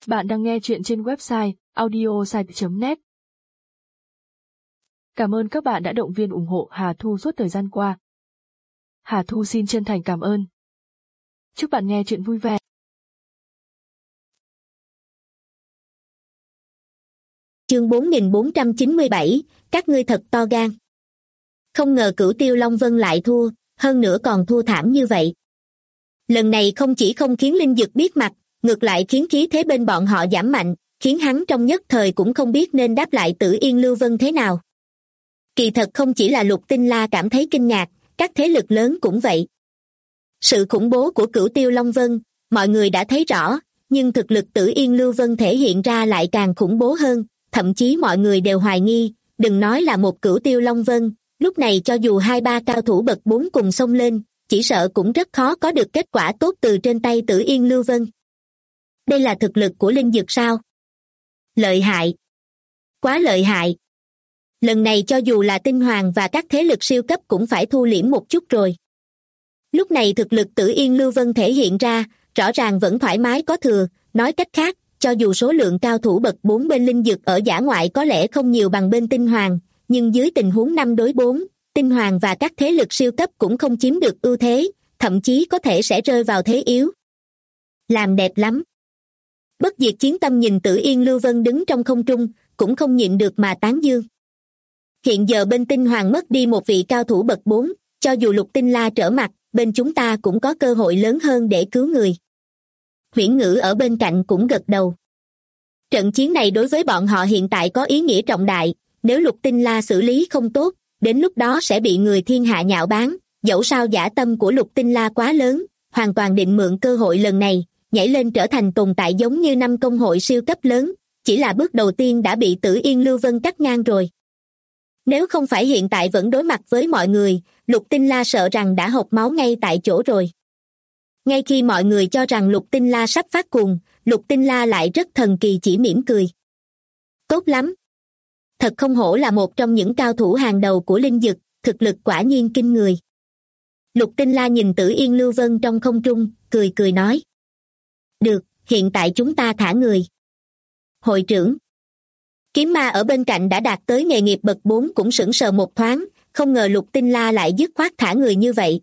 Bạn đang nghe chuyện trên website audiosite.net. Cảm ơn các bạn đã động viên ủng hộ Hà Thu suốt thời gian qua. Hà Thu xin chân thành cảm ơn. Chúc bạn nghe chuyện vui vẻ. Chương 4497, các ngươi thật to gan. Không ngờ Cửu Tiêu Long Vân lại thua, hơn nữa còn thua thảm như vậy. Lần này không chỉ không khiến Linh Dực biết mặt, ngược lại khiến khí thế bên bọn họ giảm mạnh, khiến hắn trong nhất thời cũng không biết nên đáp lại Tử Yên Lưu Vân thế nào. Kỳ thật không chỉ là Lục Tinh La cảm thấy kinh ngạc, các thế lực lớn cũng vậy. Sự khủng bố của Cửu Tiêu Long Vân, mọi người đã thấy rõ, nhưng thực lực Tử Yên Lưu Vân thể hiện ra lại càng khủng bố hơn, thậm chí mọi người đều hoài nghi, đừng nói là một Cửu Tiêu Long Vân, lúc này cho dù 2-3 cao thủ bậc 4 cùng xông lên, chỉ sợ cũng rất khó có được kết quả tốt từ trên tay Tử Yên Lưu Vân. Đây là thực lực của Linh Dực sao? Lợi hại! Quá lợi hại! Lần này cho dù là Tinh Hoàng và các thế lực siêu cấp cũng phải thu liễm một chút rồi. Lúc này thực lực Tử Yên Lưu Vân thể hiện ra, rõ ràng vẫn thoải mái có thừa, nói cách khác, cho dù số lượng cao thủ bậc 4 bên Linh Dực ở dã ngoại có lẽ không nhiều bằng bên Tinh Hoàng, nhưng dưới tình huống 5 đối 4, Tinh Hoàng và các thế lực siêu cấp cũng không chiếm được ưu thế, thậm chí có thể sẽ rơi vào thế yếu. Làm đẹp lắm! Bất diệt chiến tâm nhìn Tử Yên Lưu Vân đứng trong không trung, cũng không nhịn được mà tán dương. Hiện giờ bên Tinh Hoàng mất đi một vị cao thủ bậc 4, cho dù Lục Tinh La trở mặt, bên chúng ta cũng có cơ hội lớn hơn để cứu người. Huyễn Ngữ ở bên cạnh cũng gật đầu. Trận chiến này đối với bọn họ hiện tại có ý nghĩa trọng đại, nếu Lục Tinh La xử lý không tốt, đến lúc đó sẽ bị người thiên hạ nhạo báng, dẫu sao dã tâm của Lục Tinh La quá lớn, hoàn toàn định mượn cơ hội lần này, nhảy lên trở thành tồn tại giống như 5 công hội siêu cấp lớn, chỉ là bước đầu tiên đã bị Tử Yên Lưu Vân cắt ngang rồi. Nếu không phải hiện tại vẫn đối mặt với mọi người, Lục Tinh La sợ rằng đã hộc máu ngay tại chỗ rồi. Ngay khi mọi người cho rằng Lục Tinh La sắp phát cuồng, Lục Tinh La lại rất thần kỳ chỉ mỉm cười. Tốt lắm! Thật không hổ là một trong những cao thủ hàng đầu của Linh Dực, thực lực quả nhiên kinh người. Lục Tinh La nhìn Tử Yên Lưu Vân trong không trung, cười cười nói. Được, hiện tại chúng ta thả người. Hội trưởng. Kiếm Ma ở bên cạnh đã đạt tới nghề nghiệp bậc 4 cũng sững sờ một thoáng, không ngờ Lục Tinh La lại dứt khoát thả người như vậy.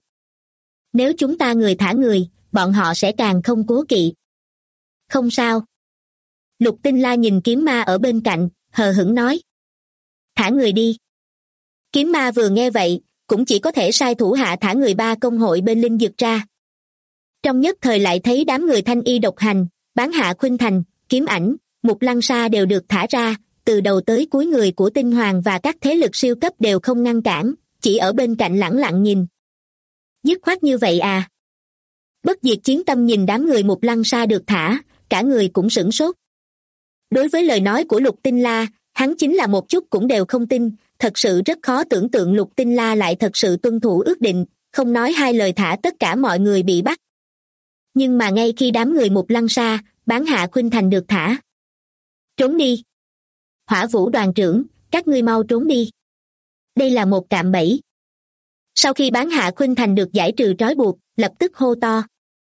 Nếu chúng ta người thả người, bọn họ sẽ càng không cố kỵ. Không sao. Lục Tinh La nhìn Kiếm Ma ở bên cạnh, hờ hững nói. Thả người đi. Kiếm Ma vừa nghe vậy, cũng chỉ có thể sai thủ hạ thả người 3 công hội bên Linh Dực ra. Trong nhất thời lại thấy đám người Thanh Y Độc Hành, Bán Hạ Khuynh Thành, Kiếm Ảnh, Mục Lăng Sa đều được thả ra, từ đầu tới cuối người của Tinh Hoàng và các thế lực siêu cấp đều không ngăn cản, chỉ ở bên cạnh lẳng lặng nhìn. Dứt khoát như vậy à? Bất diệt chiến tâm nhìn đám người Mục Lăng Sa được thả, cả người cũng sửng sốt. Đối với lời nói của Lục Tinh La, hắn chính là một chút cũng đều không tin, thật sự rất khó tưởng tượng Lục Tinh La lại thật sự tuân thủ ước định, không nói hai lời thả tất cả mọi người bị bắt. Nhưng mà ngay khi đám người Mục Lăng Sa, Bán Hạ Khuynh Thành được thả. Trốn đi! Hỏa Vũ đoàn trưởng, các ngươi mau trốn đi. Đây là một cạm bẫy. Sau khi Bán Hạ Khuynh Thành được giải trừ trói buộc, lập tức hô to.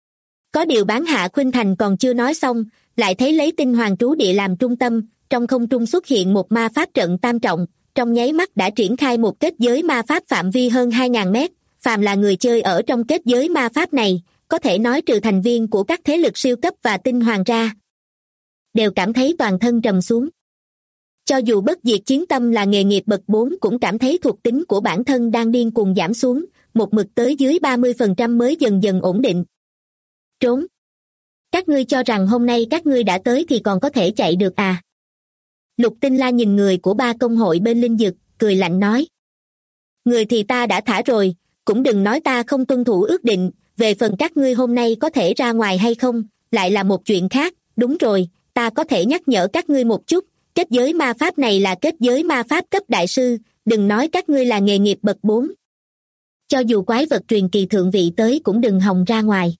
Có điều Bán Hạ Khuynh Thành còn chưa nói xong, lại thấy lấy Tinh Hoàng trú địa làm trung tâm, trong không trung xuất hiện một ma pháp trận tam trọng, trong nháy mắt đã triển khai một kết giới ma pháp phạm vi hơn 2.000 mét, phàm là người chơi ở trong kết giới ma pháp này, có thể nói trừ thành viên của các thế lực siêu cấp và Tinh Hoàng ra, đều cảm thấy toàn thân trầm xuống. Cho dù bất diệt chiến tâm là nghề nghiệp bậc 4 cũng cảm thấy thuộc tính của bản thân đang điên cuồng giảm xuống, một mực tới dưới 30% mới dần dần ổn định. Trốn! Các ngươi cho rằng hôm nay các ngươi đã tới thì còn có thể chạy được à? Lục Tinh La nhìn người của 3 công hội bên Linh Dực, cười lạnh nói. Người thì ta đã thả rồi, cũng đừng nói ta không tuân thủ ước định, về phần các ngươi hôm nay có thể ra ngoài hay không, lại là một chuyện khác, đúng rồi, ta có thể nhắc nhở các ngươi một chút, kết giới ma pháp này là kết giới ma pháp cấp đại sư, đừng nói các ngươi là nghề nghiệp bậc 4. Cho dù quái vật truyền kỳ thượng vị tới cũng đừng hòng ra ngoài.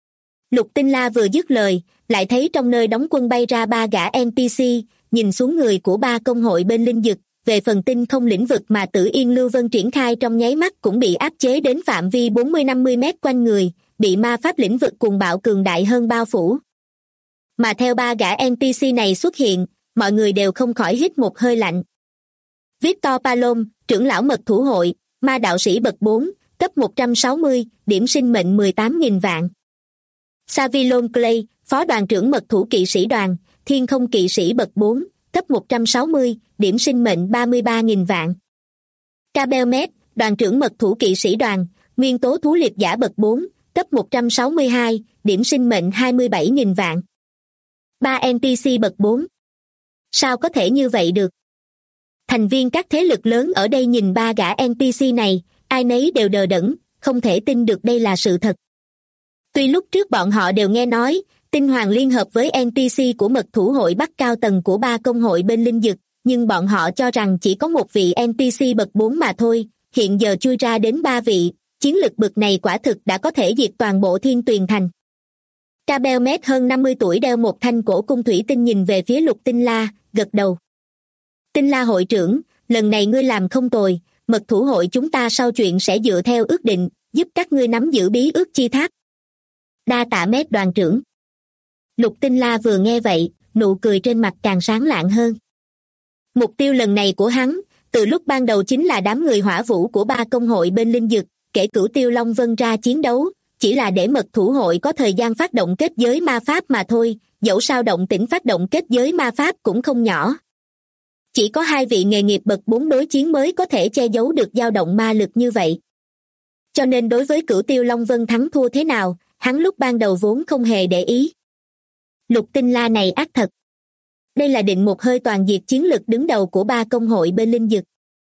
Lục Tinh La vừa dứt lời, lại thấy trong nơi đóng quân bay ra 3 gã NPC, nhìn xuống người của 3 công hội bên Linh Dực, về phần tinh không lĩnh vực mà Tử Yên Lưu Vân triển khai trong nháy mắt cũng bị áp chế đến phạm vi 40-50 mét quanh người, bị ma pháp lĩnh vực cuồng bạo cường đại hơn bao phủ. Mà theo ba gã NPC này xuất hiện, mọi người đều không khỏi hít một hơi lạnh. Victor Palom, trưởng lão mật thủ hội, ma đạo sĩ bậc 4, cấp 160, điểm sinh mệnh 18.000 vạn. Savillon Clay, phó đoàn trưởng mật thủ kỵ sĩ đoàn, thiên không kỵ sĩ bậc 4, cấp 160, điểm sinh mệnh 33.000 vạn. Cabelmet, đoàn trưởng mật thủ kỵ sĩ đoàn, nguyên tố thú liệp giả bậc 4, cấp 162, điểm sinh mệnh 27.000 vạn. 3 NPC bậc 4. Sao có thể như vậy được? Thành viên các thế lực lớn ở đây nhìn ba gã NPC này, ai nấy đều đờ đẫn, không thể tin được đây là sự thật. Tuy lúc trước bọn họ đều nghe nói, Tinh Hoàng liên hợp với NPC của mật thủ hội Bắc cao tầng của ba công hội bên linh dực, nhưng bọn họ cho rằng chỉ có một vị NPC bậc 4 mà thôi, hiện giờ chui ra đến 3 vị, chiến lực bậc này quả thực đã có thể diệt toàn bộ Thiên Tuyền Thành. Cabelmet hơn 50 tuổi đeo một thanh cổ cung thủy tinh nhìn về phía Lục Tinh La, gật đầu. Tinh La hội trưởng, lần này ngươi làm không tồi, mật thủ hội chúng ta sau chuyện sẽ dựa theo ước định, giúp các ngươi nắm giữ bí ước chi thác. Đa tạ Mét đoàn trưởng. Lục Tinh La vừa nghe vậy, nụ cười trên mặt càng sáng lạng hơn. Mục tiêu lần này của hắn, từ lúc ban đầu chính là đám người hỏa vũ của ba công hội bên linh dực, kể Cửu Tiêu Long Vân ra chiến đấu, chỉ là để mật thủ hội có thời gian phát động kết giới ma pháp mà thôi, dẫu sao động tĩnh phát động kết giới ma pháp cũng không nhỏ. Chỉ có 2 vị nghề nghiệp bậc 4 đối chiến mới có thể che giấu được dao động ma lực như vậy. Cho nên đối với Cửu Tiêu Long Vân thắng thua thế nào, hắn lúc ban đầu vốn không hề để ý. Lục Tinh La này ác thật. Đây là định một hơi toàn diệt chiến lực đứng đầu của ba công hội bên linh dực.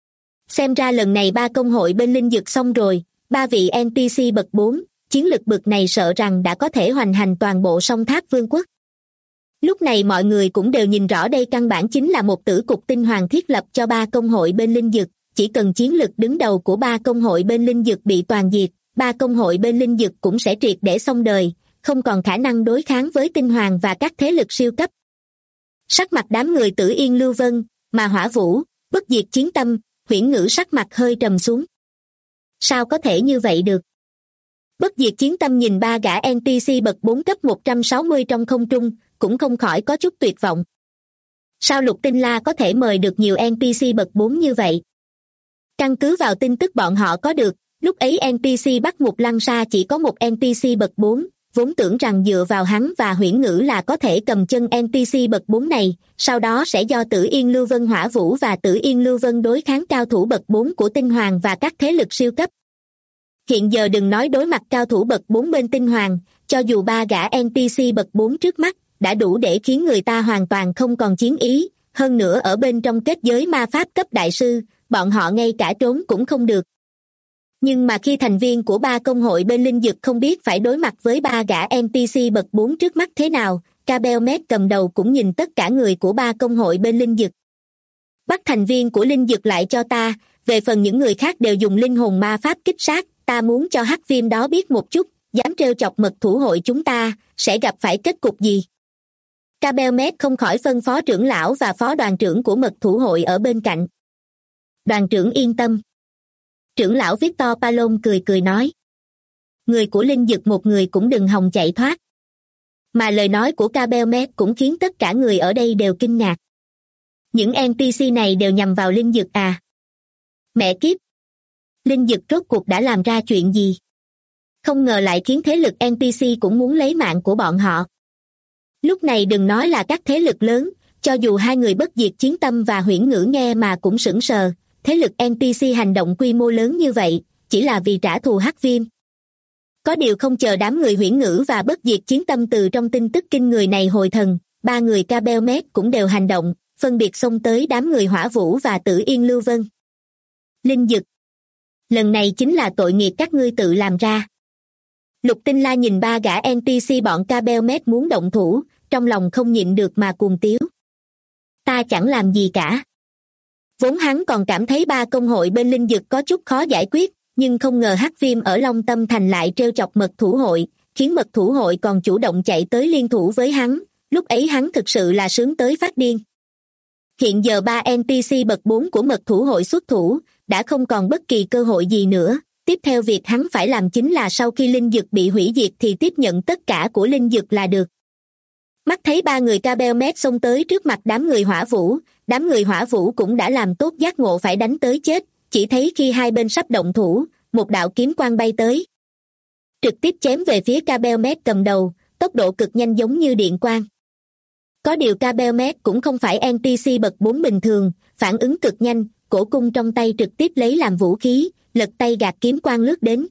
Xem ra lần này ba công hội bên linh dực xong rồi, 3 vị NPC bậc 4, chiến lực bậc này sợ rằng đã có thể hoành hành toàn bộ song tháp vương quốc. Lúc này mọi người cũng đều nhìn rõ đây căn bản chính là một tử cục tinh hoàng thiết lập cho ba công hội bên linh dực, chỉ cần chiến lực đứng đầu của ba công hội bên linh dực bị toàn diệt, ba công hội bên linh dực cũng sẽ triệt để xong đời, không còn khả năng đối kháng với tinh hoàng và các thế lực siêu cấp. Sắc mặt đám người Tử Yên Lưu Vân, mà Hỏa Vũ, Bất Diệt Chiến Tâm, Huyễn Ngữ sắc mặt hơi trầm xuống. Sao có thể như vậy được? Bất Diệt Chiến Tâm nhìn ba gã NPC bậc 4 cấp 160 trong không trung, cũng không khỏi có chút tuyệt vọng. Sao Lục Tinh La có thể mời được nhiều NPC bậc 4 như vậy? Căn cứ vào tin tức bọn họ có được, lúc ấy NPC Bắc Mục Lăng Sa chỉ có một NPC bậc 4, vốn tưởng rằng dựa vào hắn và Huyễn Ngữ là có thể cầm chân NPC bậc 4 này, sau đó sẽ do Tử Yên Lưu Vân Hỏa Vũ và Tử Yên Lưu Vân đối kháng cao thủ bậc 4 của Tinh Hoàng và các thế lực siêu cấp. Hiện giờ đừng nói đối mặt cao thủ bậc 4 bên Tinh Hoàng, cho dù ba gã NPC bậc 4 trước mắt, đã đủ để khiến người ta hoàn toàn không còn chiến ý, hơn nữa ở bên trong kết giới ma pháp cấp đại sư, bọn họ ngay cả trốn cũng không được. Nhưng mà khi thành viên của ba công hội bên linh dực không biết phải đối mặt với ba gã NPC bậc 4 trước mắt thế nào, Cabelmet cầm đầu cũng nhìn tất cả người của ba công hội bên linh dực. Bắt thành viên của linh dực lại cho ta, về phần những người khác đều dùng linh hồn ma pháp kích sát, ta muốn cho hắc viêm đó biết một chút, dám trêu chọc mật thủ hội chúng ta, sẽ gặp phải kết cục gì. Cabelmet không khỏi phân phó trưởng lão và phó đoàn trưởng của mật thủ hội ở bên cạnh. Đoàn trưởng yên tâm. Trưởng lão Victor Palom cười cười nói. Người của linh dực một người cũng đừng hòng chạy thoát. Mà lời nói của Cabelmet cũng khiến tất cả người ở đây đều kinh ngạc. Những NPC này đều nhằm vào linh dực à? Mẹ kiếp! Linh dực rốt cuộc đã làm ra chuyện gì? Không ngờ lại khiến thế lực NPC cũng muốn lấy mạng của bọn họ. Lúc này đừng nói là các thế lực lớn, cho dù hai người Bất Diệt Chiến Tâm và Huyễn Ngữ nghe mà cũng sững sờ, thế lực NPC hành động quy mô lớn như vậy, chỉ là vì trả thù hắc viêm. Có điều không chờ đám người Huyễn Ngữ và Bất Diệt Chiến Tâm từ trong tin tức kinh người này hồi thần, ba người Cabelmet cũng đều hành động, phân biệt xông tới đám người Hỏa Vũ và Tử Yên Lưu Vân. Linh dực. Lần này chính là tội nghiệp các ngươi tự làm ra. Lục Tinh La nhìn ba gã NPC bọn Cabelmet muốn động thủ, trong lòng không nhịn được mà cuồng tiếu. Ta chẳng làm gì cả. Vốn hắn còn cảm thấy ba công hội bên linh dực có chút khó giải quyết, nhưng không ngờ hắc viêm ở Long Tâm Thành lại trêu chọc mật thủ hội, khiến mật thủ hội còn chủ động chạy tới liên thủ với hắn, lúc ấy hắn thực sự là sướng tới phát điên. Hiện giờ ba NPC bậc 4 của mật thủ hội xuất thủ, đã không còn bất kỳ cơ hội gì nữa. Tiếp theo việc hắn phải làm chính là sau khi linh dực bị hủy diệt thì tiếp nhận tất cả của linh dực là được. Mắt thấy ba người Cabelmet xông tới trước mặt đám người hỏa vũ cũng đã làm tốt giác ngộ phải đánh tới chết, chỉ thấy khi hai bên sắp động thủ, một đạo kiếm quang bay tới. Trực tiếp chém về phía Cabelmet cầm đầu, tốc độ cực nhanh giống như điện quang. Có điều Cabelmet cũng không phải NPC bậc 4 bình thường, phản ứng cực nhanh, cổ cung trong tay trực tiếp lấy làm vũ khí, lật tay gạt kiếm quang lướt đến.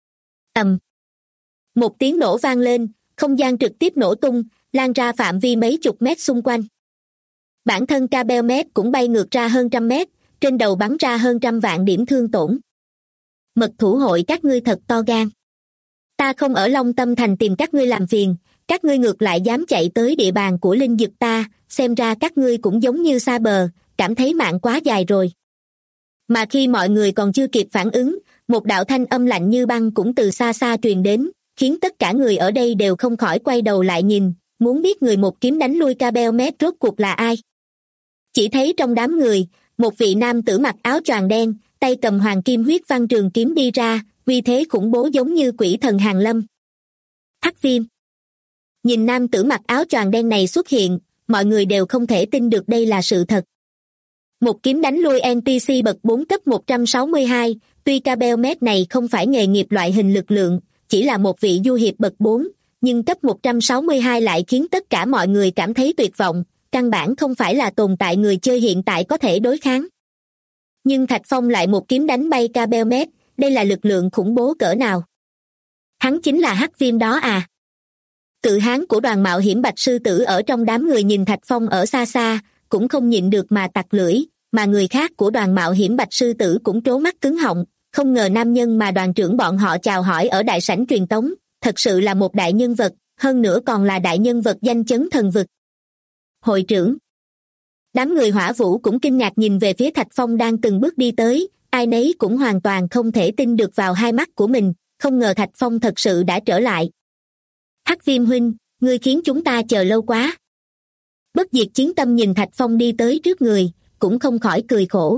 Ầm. Một tiếng nổ vang lên, không gian trực tiếp nổ tung, lan ra phạm vi mấy chục mét xung quanh. Bản thân Cabelmet cũng bay ngược ra hơn trăm mét, trên đầu bắn ra hơn trăm vạn điểm thương tổn. Mật thủ hội các ngươi thật to gan. Ta không ở Long Tâm Thành tìm các ngươi làm phiền, các ngươi ngược lại dám chạy tới địa bàn của linh dực ta, xem ra các ngươi cũng giống như xa bờ, cảm thấy mạng quá dài rồi. Mà khi mọi người còn chưa kịp phản ứng, một đạo thanh âm lạnh như băng cũng từ xa xa truyền đến, khiến tất cả người ở đây đều không khỏi quay đầu lại nhìn, muốn biết người một kiếm đánh lui Cabelmet rốt cuộc là ai. Chỉ thấy trong đám người, một vị nam tử mặc áo choàng đen, tay cầm hoàng kim huyết văn trường kiếm đi ra, uy thế khủng bố giống như quỷ thần hàng lâm. Hắc Viêm. Nhìn nam tử mặc áo choàng đen này xuất hiện, mọi người đều không thể tin được đây là sự thật. Một kiếm đánh lui NPC bậc 4 cấp 162, tuy Cabelmet này không phải nghề nghiệp loại hình lực lượng, chỉ là một vị du hiệp bậc 4, nhưng cấp 162 lại khiến tất cả mọi người cảm thấy tuyệt vọng, căn bản không phải là tồn tại người chơi hiện tại có thể đối kháng. Nhưng Thạch Phong lại một kiếm đánh bay Cabelmet, đây là lực lượng khủng bố cỡ nào? Hắn chính là Hắc Viêm đó à? Cự hán của đoàn mạo hiểm Bạch Sư Tử ở trong đám người nhìn Thạch Phong ở xa xa, cũng không nhịn được mà tặc lưỡi, mà người khác của đoàn mạo hiểm Bạch Sư Tử cũng trố mắt cứng họng, không ngờ nam nhân mà đoàn trưởng bọn họ chào hỏi ở đại sảnh truyền tống, thật sự là một đại nhân vật, hơn nữa còn là đại nhân vật danh chấn thần vực. Hội trưởng. Đám người Hỏa Vũ cũng kinh ngạc nhìn về phía Thạch Phong đang từng bước đi tới, ai nấy cũng hoàn toàn không thể tin được vào hai mắt của mình, không ngờ Thạch Phong thật sự đã trở lại. Hắc Viêm huynh, ngươi khiến chúng ta chờ lâu quá. Bất diệt chiến tâm nhìn Thạch Phong đi tới trước người, cũng không khỏi cười khổ.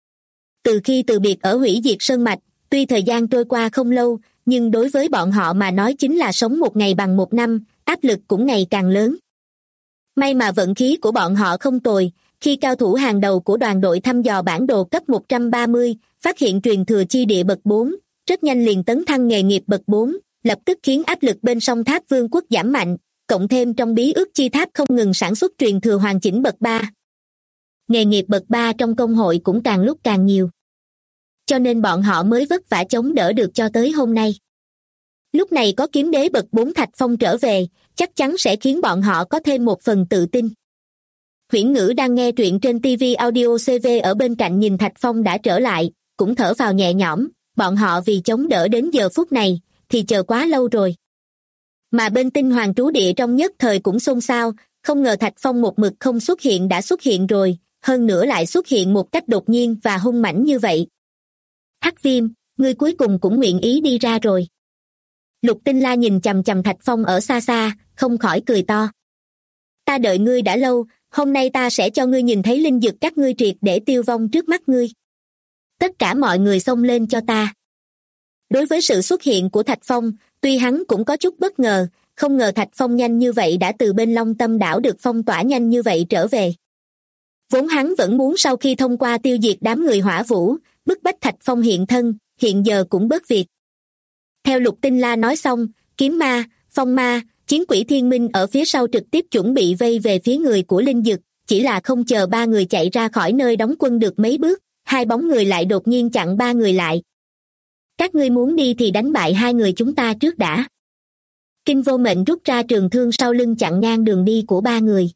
Từ khi từ biệt ở Hủy Diệt Sơn Mạch, tuy thời gian trôi qua không lâu, nhưng đối với bọn họ mà nói chính là sống một ngày bằng một năm, áp lực cũng ngày càng lớn. May mà vận khí của bọn họ không tồi, khi cao thủ hàng đầu của đoàn đội thăm dò bản đồ cấp 130, phát hiện truyền thừa chi địa bậc 4, rất nhanh liền tấn thăng nghề nghiệp bậc 4, lập tức khiến áp lực bên sông Tháp Vương quốc giảm mạnh, cộng thêm trong bí ước chi tháp không ngừng sản xuất truyền thừa hoàn chỉnh bậc 3. Nghề nghiệp bậc 3 trong công hội cũng càng lúc càng nhiều. Cho nên bọn họ mới vất vả chống đỡ được cho tới hôm nay. Lúc này có kiếm đế bậc 4 Thạch Phong trở về, chắc chắn sẽ khiến bọn họ có thêm một phần tự tin. Huyễn Ngữ đang nghe truyện trên TV Audio CV ở bên cạnh nhìn Thạch Phong đã trở lại, cũng thở vào nhẹ nhõm, bọn họ vì chống đỡ đến giờ phút này, thì chờ quá lâu rồi. Mà bên Tinh Hoàng trú địa trong nhất thời cũng xôn xao, không ngờ Thạch Phong một mực không xuất hiện đã xuất hiện rồi, hơn nữa lại xuất hiện một cách đột nhiên và hung mãnh như vậy. Hắc Viêm, ngươi cuối cùng cũng nguyện ý đi ra rồi. Lục Tinh La nhìn chằm chằm Thạch Phong ở xa xa, không khỏi cười to. Ta đợi ngươi đã lâu, hôm nay ta sẽ cho ngươi nhìn thấy linh dực các ngươi triệt để tiêu vong trước mắt ngươi. Tất cả mọi người xông lên cho ta. Đối với sự xuất hiện của Thạch Phong, tuy hắn cũng có chút bất ngờ, không ngờ Thạch Phong nhanh như vậy đã từ bên Long Tâm đảo được phong tỏa nhanh như vậy trở về. Vốn hắn vẫn muốn sau khi thông qua tiêu diệt đám người Hỏa Vũ, bức bách Thạch Phong hiện thân, hiện giờ cũng bớt việc. Theo Lục Tinh La nói xong, Kiếm Ma, Phong Ma, Chiến Quỷ Thiên Minh ở phía sau trực tiếp chuẩn bị vây về phía người của linh dực, chỉ là không chờ ba người chạy ra khỏi nơi đóng quân được mấy bước, hai bóng người lại đột nhiên chặn ba người lại. Các ngươi muốn đi thì đánh bại hai người chúng ta trước đã. Kinh Vô Mệnh rút ra trường thương sau lưng chặn ngang đường đi của ba người.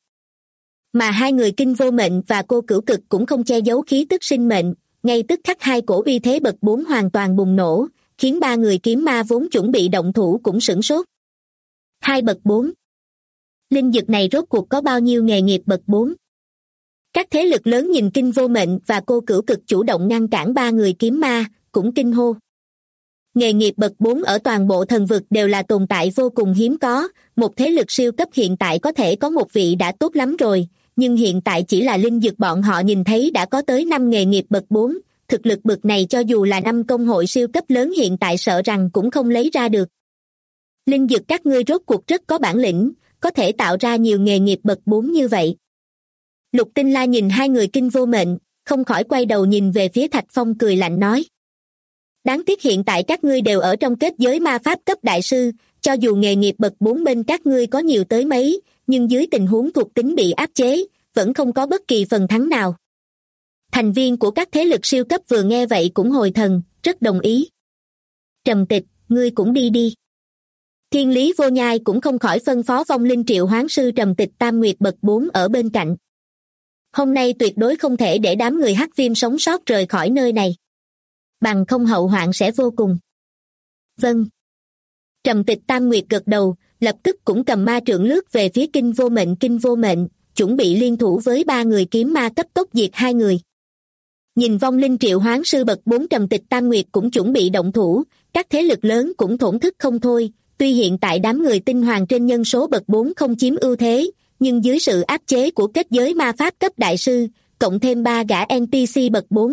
Mà hai người Kinh Vô Mệnh và Cô Cửu Cực cũng không che giấu khí tức sinh mệnh, ngay tức khắc hai cổ uy thế bậc 4 hoàn toàn bùng nổ, khiến ba người kiếm ma vốn chuẩn bị động thủ cũng sửng sốt. Hai bậc 4. Linh dực này rốt cuộc có bao nhiêu nghề nghiệp bậc 4? Các thế lực lớn nhìn Kinh Vô Mệnh và Cô Cửu Cực chủ động ngăn cản ba người kiếm ma, cũng kinh hô. Nghề nghiệp bậc 4 ở toàn bộ thần vực đều là tồn tại vô cùng hiếm có, một thế lực siêu cấp hiện tại có thể có một vị đã tốt lắm rồi, nhưng hiện tại chỉ là linh dực bọn họ nhìn thấy đã có tới 5 nghề nghiệp bậc 4, thực lực bậc này cho dù là 5 công hội siêu cấp lớn hiện tại sợ rằng cũng không lấy ra được. Linh dực các ngươi rốt cuộc rất có bản lĩnh, có thể tạo ra nhiều nghề nghiệp bậc 4 như vậy. Lục Tinh La nhìn hai người kinh vô mệnh, không khỏi quay đầu nhìn về phía Thạch Phong cười lạnh nói. Đáng tiếc hiện tại các ngươi đều ở trong kết giới ma pháp cấp đại sư, cho dù nghề nghiệp bậc 4 bên các ngươi có nhiều tới mấy, nhưng dưới tình huống thuộc tính bị áp chế, vẫn không có bất kỳ phần thắng nào. Thành viên của các thế lực siêu cấp vừa nghe vậy cũng hồi thần, rất đồng ý. Trầm Tịch, ngươi cũng đi đi. Thiên Lý Vô Nhai cũng không khỏi phân phó vong linh triệu hoán sư Trầm Tịch Tam Nguyệt bậc 4 ở bên cạnh. Hôm nay tuyệt đối không thể để đám người Hắc Viêm sống sót rời khỏi nơi này. Bằng không hậu hoạn sẽ vô cùng. Vâng. Trầm Tịch Tam Nguyệt gật đầu, lập tức cũng cầm ma trượng lướt về phía Kinh Vô Mệnh, chuẩn bị liên thủ với ba người kiếm ma cấp tốc diệt hai người. Nhìn vong linh triệu hoán sư bậc 4 Trầm Tịch Tam Nguyệt cũng chuẩn bị động thủ, các thế lực lớn cũng thổn thức không thôi, tuy hiện tại đám người tinh hoàng trên nhân số bậc 4 không chiếm ưu thế, nhưng dưới sự áp chế của kết giới ma pháp cấp đại sư, cộng thêm ba gã NPC bậc 4.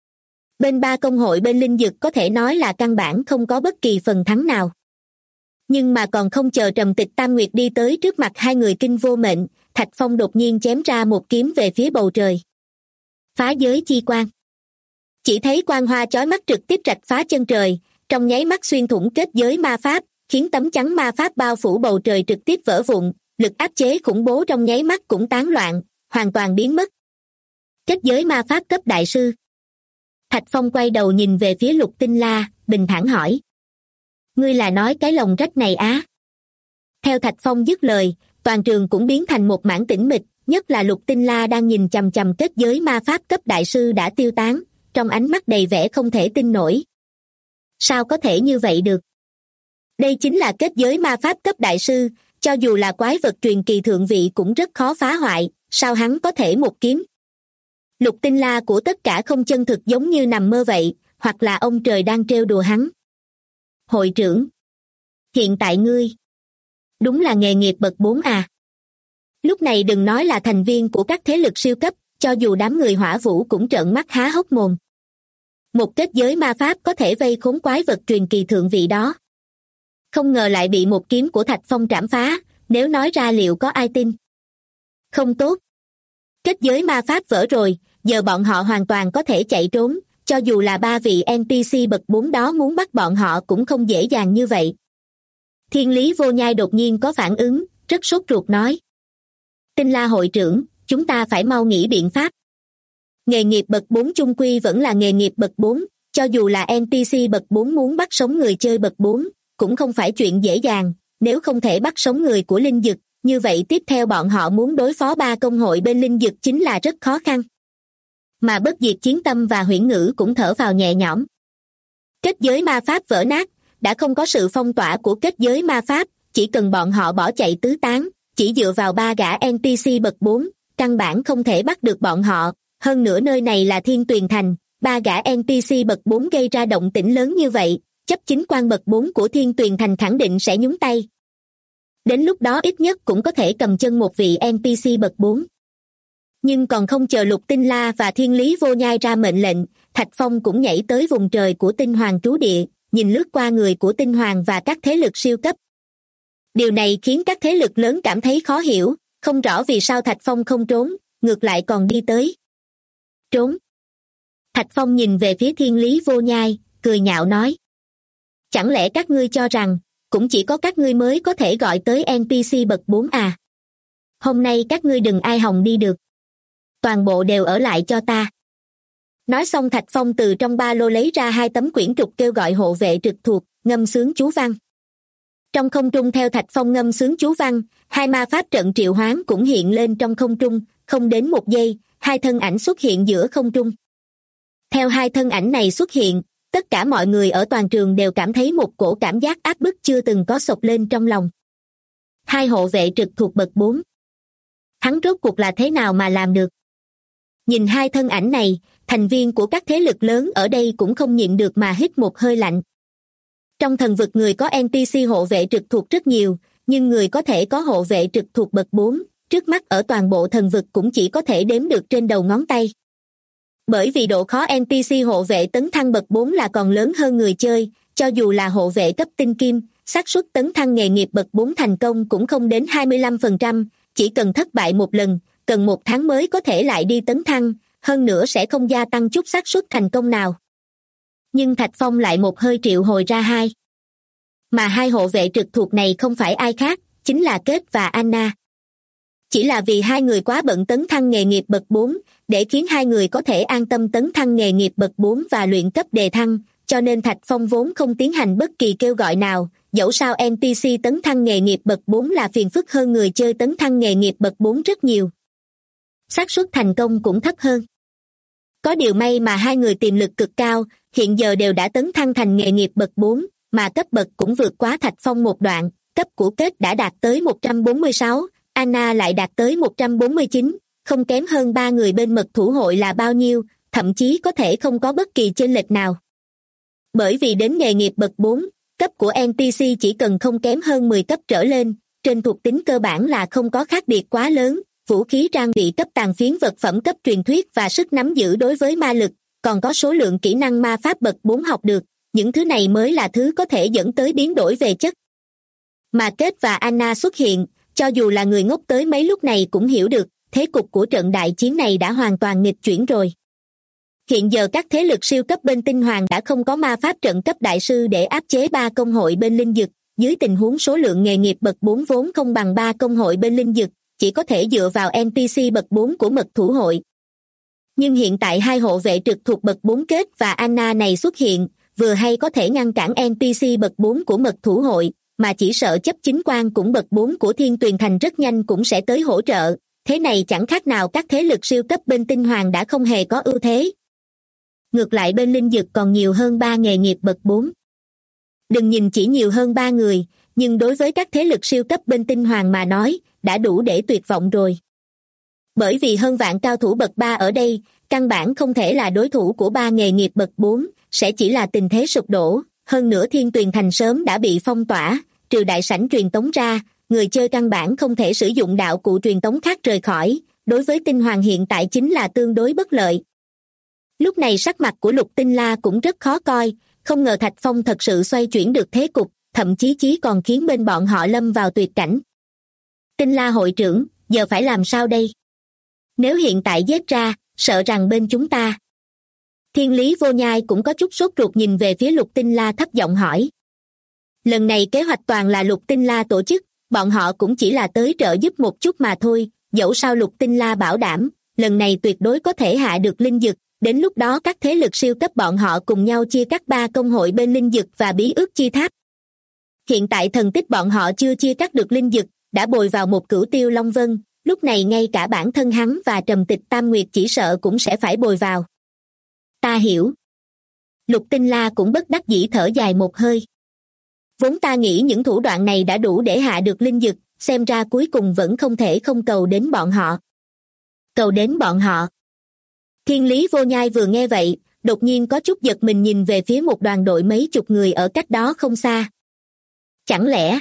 Bên ba công hội bên linh dực có thể nói là căn bản không có bất kỳ phần thắng nào. Nhưng mà còn không chờ Trầm Tịch Tam Nguyệt đi tới trước mặt hai người Kinh Vô Mệnh, Thạch Phong đột nhiên chém ra một kiếm về phía bầu trời. Phá giới chi quang. Chỉ thấy quang hoa chói mắt trực tiếp rạch phá chân trời, trong nháy mắt xuyên thủng kết giới ma pháp, khiến tấm chắn ma pháp bao phủ bầu trời trực tiếp vỡ vụn, lực áp chế khủng bố trong nháy mắt cũng tán loạn, hoàn toàn biến mất. Kết giới ma pháp cấp đại sư. Thạch Phong quay đầu nhìn về phía Lục Tinh La, bình thản hỏi. Ngươi là nói cái lồng rách này á? Theo Thạch Phong dứt lời, toàn trường cũng biến thành một mảng tĩnh mịch, nhất là Lục Tinh La đang nhìn chằm chằm kết giới ma pháp cấp đại sư đã tiêu tán, trong ánh mắt đầy vẻ không thể tin nổi. Sao có thể như vậy được? Đây chính là kết giới ma pháp cấp đại sư, cho dù là quái vật truyền kỳ thượng vị cũng rất khó phá hoại, sao hắn có thể một kiếm? Lục Tinh La của tất cả không chân thực giống như nằm mơ vậy, hoặc là ông trời đang trêu đùa hắn. Hội trưởng, hiện tại ngươi đúng là nghề nghiệp bậc 4 à? Lúc này đừng nói là thành viên của các thế lực siêu cấp, cho dù đám người Hỏa Vũ cũng trợn mắt há hốc mồm. Một kết giới ma pháp có thể vây khốn quái vật truyền kỳ thượng vị đó. Không ngờ lại bị một kiếm của Thạch Phong trảm phá, nếu nói ra liệu có ai tin? Không tốt. Kết giới ma pháp vỡ rồi, giờ bọn họ hoàn toàn có thể chạy trốn, cho dù là ba vị NPC bậc 4 đó muốn bắt bọn họ cũng không dễ dàng như vậy. Thiên Lý Vô Nhai đột nhiên có phản ứng, rất sốt ruột nói. Tinh La hội trưởng, chúng ta phải mau nghĩ biện pháp. Nghề nghiệp bậc 4 chung quy vẫn là nghề nghiệp bậc 4, cho dù là NPC bậc 4 muốn bắt sống người chơi bậc 4, cũng không phải chuyện dễ dàng, nếu không thể bắt sống người của linh dực, như vậy tiếp theo bọn họ muốn đối phó ba công hội bên linh dực chính là rất khó khăn. Mà Bất Diệt Chiến Tâm và Huyễn Ngữ cũng thở vào nhẹ nhõm. Kết giới ma pháp vỡ nát, đã không có sự phong tỏa của kết giới ma pháp, chỉ cần bọn họ bỏ chạy tứ tán, chỉ dựa vào ba gã NPC bậc 4, căn bản không thể bắt được bọn họ, hơn nữa nơi này là Thiên Tuyền Thành, ba gã NPC bậc 4 gây ra động tĩnh lớn như vậy, chấp chính quan bậc 4 của Thiên Tuyền Thành khẳng định sẽ nhúng tay. Đến lúc đó ít nhất cũng có thể cầm chân một vị NPC bậc 4. Nhưng còn không chờ Lục Tinh La và Thiên Lý Vô Nhai ra mệnh lệnh, Thạch Phong cũng nhảy tới vùng trời của Tinh Hoàng trú địa, nhìn lướt qua người của Tinh Hoàng và các thế lực siêu cấp. Điều này khiến các thế lực lớn cảm thấy khó hiểu, không rõ vì sao Thạch Phong không trốn, ngược lại còn đi tới. Trốn. Thạch Phong nhìn về phía Thiên Lý Vô Nhai, cười nhạo nói. Chẳng lẽ các ngươi cho rằng, cũng chỉ có các ngươi mới có thể gọi tới NPC bậc 4 à? Hôm nay các ngươi đừng ai hòng đi được. Toàn bộ đều ở lại cho ta. Nói xong Thạch Phong từ trong ba lô lấy ra 2 tấm quyển trục kêu gọi hộ vệ trực thuộc, ngâm sướng chú văn. Trong không trung theo Thạch Phong ngâm sướng chú văn, 2 ma pháp trận triệu hoán cũng hiện lên trong không trung, không đến 1 giây, 2 thân ảnh xuất hiện giữa không trung. Theo 2 thân ảnh này xuất hiện, tất cả mọi người ở toàn trường đều cảm thấy một cổ cảm giác áp bức chưa từng có sộc lên trong lòng. 2 hộ vệ trực thuộc bậc 4. Hắn rốt cuộc là thế nào mà làm được? Nhìn 2 thân ảnh này, thành viên của các thế lực lớn ở đây cũng không nhịn được mà hít một hơi lạnh. Trong thần vực người có NPC hộ vệ trực thuộc rất nhiều, nhưng người có thể có hộ vệ trực thuộc bậc 4, trước mắt ở toàn bộ thần vực cũng chỉ có thể đếm được trên đầu ngón tay. Bởi vì độ khó NPC hộ vệ tấn thăng bậc 4 là còn lớn hơn người chơi, cho dù là hộ vệ cấp tinh kim, xác suất tấn thăng nghề nghiệp bậc 4 thành công cũng không đến 25%, chỉ cần thất bại một lần, cần 1 tháng mới có thể lại đi tấn thăng, hơn nữa sẽ không gia tăng chút xác suất thành công nào. Nhưng Thạch Phong lại một hơi triệu hồi ra hai. Mà hai hộ vệ trực thuộc này không phải ai khác, chính là Kết và Anna. Chỉ là vì hai người quá bận tấn thăng nghề nghiệp bậc 4, để khiến hai người có thể an tâm tấn thăng nghề nghiệp bậc 4 và luyện cấp đề thăng, cho nên Thạch Phong vốn không tiến hành bất kỳ kêu gọi nào, dẫu sao NPC tấn thăng nghề nghiệp bậc 4 là phiền phức hơn người chơi tấn thăng nghề nghiệp bậc 4 rất nhiều. Xác suất thành công cũng thấp hơn. Có điều may mà hai người tiềm lực cực cao, hiện giờ đều đã tấn thăng thành nghề nghiệp bậc 4, mà cấp bậc cũng vượt quá Thạch Phong một đoạn, cấp của Kết đã đạt tới 146, Anna lại đạt tới 149, không kém hơn 3 người bên mật thủ hội là bao nhiêu, thậm chí có thể không có bất kỳ chênh lệch nào. Bởi vì đến nghề nghiệp bậc 4, cấp của NPC chỉ cần không kém hơn 10 cấp trở lên, trên thuộc tính cơ bản là không có khác biệt quá lớn, vũ khí trang bị cấp tàn phiến vật phẩm cấp truyền thuyết và sức nắm giữ đối với ma lực, còn có số lượng kỹ năng ma pháp bậc 4 học được, những thứ này mới là thứ có thể dẫn tới biến đổi về chất. Mà Kết và Anna xuất hiện, cho dù là người ngốc tới mấy lúc này cũng hiểu được, thế cục của trận đại chiến này đã hoàn toàn nghịch chuyển rồi. Hiện giờ các thế lực siêu cấp bên Tinh Hoàng đã không có ma pháp trận cấp đại sư để áp chế 3 công hội bên linh dực, dưới tình huống số lượng nghề nghiệp bậc 4 vốn không bằng 3 công hội bên linh dực, chỉ có thể dựa vào NPC bậc 4 của mật thủ hội. Nhưng hiện tại hai hộ vệ trực thuộc bậc 4 Kết và Anna này xuất hiện, vừa hay có thể ngăn cản NPC bậc 4 của mật thủ hội, mà chỉ sợ chấp chính quan cũng bậc 4 của Thiên Tuyền Thành rất nhanh cũng sẽ tới hỗ trợ, thế này chẳng khác nào các thế lực siêu cấp bên Tinh Hoàng đã không hề có ưu thế. Ngược lại bên linh dực còn nhiều hơn 3 nghề nghiệp bậc 4. Đừng nhìn chỉ nhiều hơn 3 người, nhưng đối với các thế lực siêu cấp bên Tinh Hoàng mà nói, đã đủ để tuyệt vọng rồi. Bởi vì hơn vạn cao thủ bậc 3 ở đây, căn bản không thể là đối thủ của 3 nghề nghiệp bậc 4, sẽ chỉ là tình thế sụp đổ, hơn nữa Thiên Tuyền Thành sớm đã bị phong tỏa, trừ đại sảnh truyền tống ra, người chơi căn bản không thể sử dụng đạo cụ truyền tống khác rời khỏi, đối với Tinh Hoàng hiện tại chính là tương đối bất lợi. Lúc này sắc mặt của Lục Tinh La cũng rất khó coi, không ngờ Thạch Phong thật sự xoay chuyển được thế cục, thậm chí còn khiến bên bọn họ lâm vào tuyệt cảnh. Tinh La hội trưởng, giờ phải làm sao đây? Nếu hiện tại giết ra, sợ rằng bên chúng ta. Thiên Lý Vô Nhai cũng có chút sốt ruột nhìn về phía Lục Tinh La thấp giọng hỏi. Lần này kế hoạch toàn là Lục Tinh La tổ chức, bọn họ cũng chỉ là tới trợ giúp một chút mà thôi, dẫu sao Lục Tinh La bảo đảm, lần này tuyệt đối có thể hạ được linh dực, đến lúc đó các thế lực siêu cấp bọn họ cùng nhau chia cắt 3 công hội bên linh dực và bí ước chi tháp. Hiện tại thần tích bọn họ chưa chia cắt được linh dực, đã bồi vào một Cửu Tiêu Long Vân, lúc này ngay cả bản thân hắn và Trầm Tịch Tam Nguyệt chỉ sợ cũng sẽ phải bồi vào. Ta hiểu. Lục Tinh La cũng bất đắc dĩ thở dài một hơi. Vốn ta nghĩ những thủ đoạn này đã đủ để hạ được linh dực, xem ra cuối cùng vẫn không thể không cầu đến bọn họ. Cầu đến bọn họ. Thiên Lý Vô Nhai vừa nghe vậy, đột nhiên có chút giật mình nhìn về phía một đoàn đội mấy chục người ở cách đó không xa. Chẳng lẽ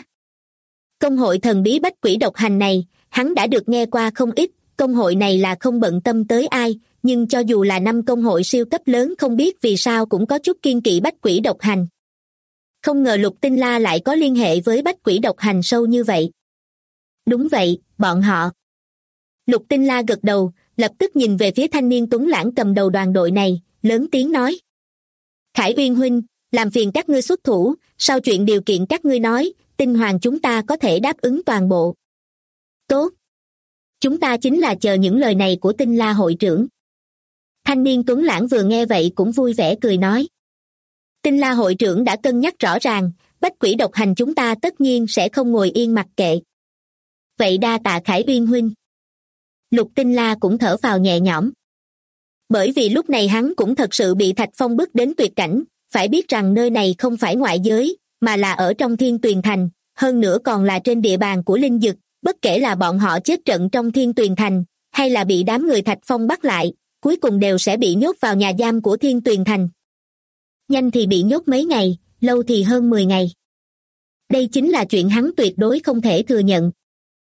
công hội thần bí bách quỷ độc hành này, hắn đã được nghe qua không ít, công hội này là không bận tâm tới ai, nhưng cho dù là 5 công hội siêu cấp lớn không biết vì sao cũng có chút kiêng kỵ bách quỷ độc hành. Không ngờ Lục Tinh La lại có liên hệ với bách quỷ độc hành sâu như vậy. Đúng vậy, bọn họ. Lục Tinh La gật đầu, lập tức nhìn về phía thanh niên tuấn lãng cầm đầu đoàn đội này, lớn tiếng nói. Khải Uyên huynh, làm phiền các ngươi xuất thủ, sau chuyện điều kiện các ngươi nói, Tinh Hoàng chúng ta có thể đáp ứng toàn bộ. Tốt. Chúng ta chính là chờ những lời này của Tinh La hội trưởng. Thanh niên tuấn lãng vừa nghe vậy cũng vui vẻ cười nói. Tinh La hội trưởng đã cân nhắc rõ ràng, bách quỷ độc hành chúng ta tất nhiên sẽ không ngồi yên mặc kệ. Vậy đa tạ Khải Uyên huynh. Lục Tinh La cũng thở phào nhẹ nhõm. Bởi vì lúc này hắn cũng thật sự bị Thạch Phong bức đến tuyệt cảnh, phải biết rằng nơi này không phải ngoại giới, mà là ở trong Thiên Tuyền Thành, hơn nữa còn là trên địa bàn của linh dực, bất kể là bọn họ chết trận trong Thiên Tuyền Thành, hay là bị đám người Thạch Phong bắt lại, cuối cùng đều sẽ bị nhốt vào nhà giam của Thiên Tuyền Thành. Nhanh thì bị nhốt mấy ngày, lâu thì hơn 10 ngày. Đây chính là chuyện hắn tuyệt đối không thể thừa nhận.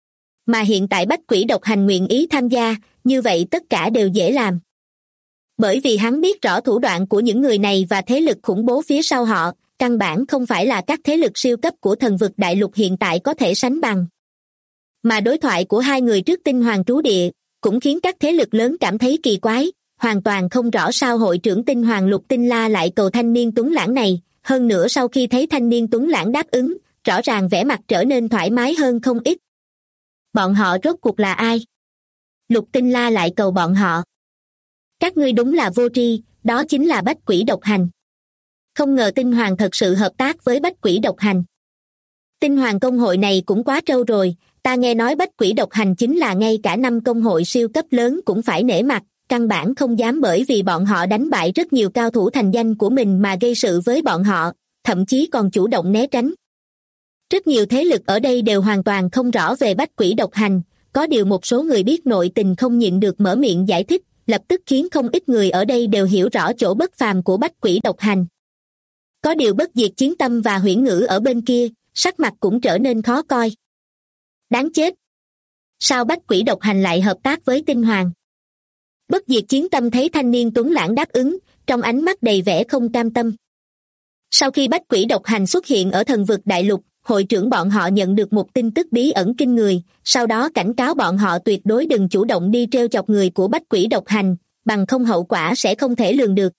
Mà hiện tại bách quỷ độc hành nguyện ý tham gia, như vậy tất cả đều dễ làm. Bởi vì hắn biết rõ thủ đoạn của những người này và thế lực khủng bố phía sau họ, căn bản không phải là các thế lực siêu cấp của thần vực đại lục hiện tại có thể sánh bằng. Mà đối thoại của hai người trước tinh hoàng trú địa cũng khiến các thế lực lớn cảm thấy kỳ quái, hoàn toàn không rõ sao hội trưởng tinh hoàng Lục Tinh La lại cầu thanh niên tuấn lãng này. Hơn nữa sau khi thấy thanh niên tuấn lãng đáp ứng, rõ ràng vẻ mặt trở nên thoải mái hơn không ít. Bọn họ rốt cuộc là ai? Lục Tinh La lại cầu bọn họ. Các ngươi đúng là vô tri, đó chính là Bách Quỷ Độc Hành. Không ngờ tinh hoàng thật sự hợp tác với Bách Quỷ Độc Hành. Tinh hoàng công hội này cũng quá trâu rồi, ta nghe nói Bách Quỷ Độc Hành chính là ngay cả 5 công hội siêu cấp lớn cũng phải nể mặt, căn bản không dám bởi vì bọn họ đánh bại rất nhiều cao thủ thành danh của mình mà gây sự với bọn họ, thậm chí còn chủ động né tránh. Rất nhiều thế lực ở đây đều hoàn toàn không rõ về Bách Quỷ Độc Hành, có điều một số người biết nội tình không nhịn được mở miệng giải thích, lập tức khiến không ít người ở đây đều hiểu rõ chỗ bất phàm của Bách Quỷ Độc Hành. Có điều Bất Diệt Chiến Tâm và Huyễn Ngữ ở bên kia, sắc mặt cũng trở nên khó coi. Đáng chết! Sao Bách Quỷ Độc Hành lại hợp tác với tinh hoàng? Bất Diệt Chiến Tâm thấy thanh niên tuấn lãng đáp ứng, trong ánh mắt đầy vẻ không cam tâm. Sau khi Bách Quỷ Độc Hành xuất hiện ở thần vực đại lục, hội trưởng bọn họ nhận được một tin tức bí ẩn kinh người, sau đó cảnh cáo bọn họ tuyệt đối đừng chủ động đi trêu chọc người của Bách Quỷ Độc Hành, bằng không hậu quả sẽ không thể lường được.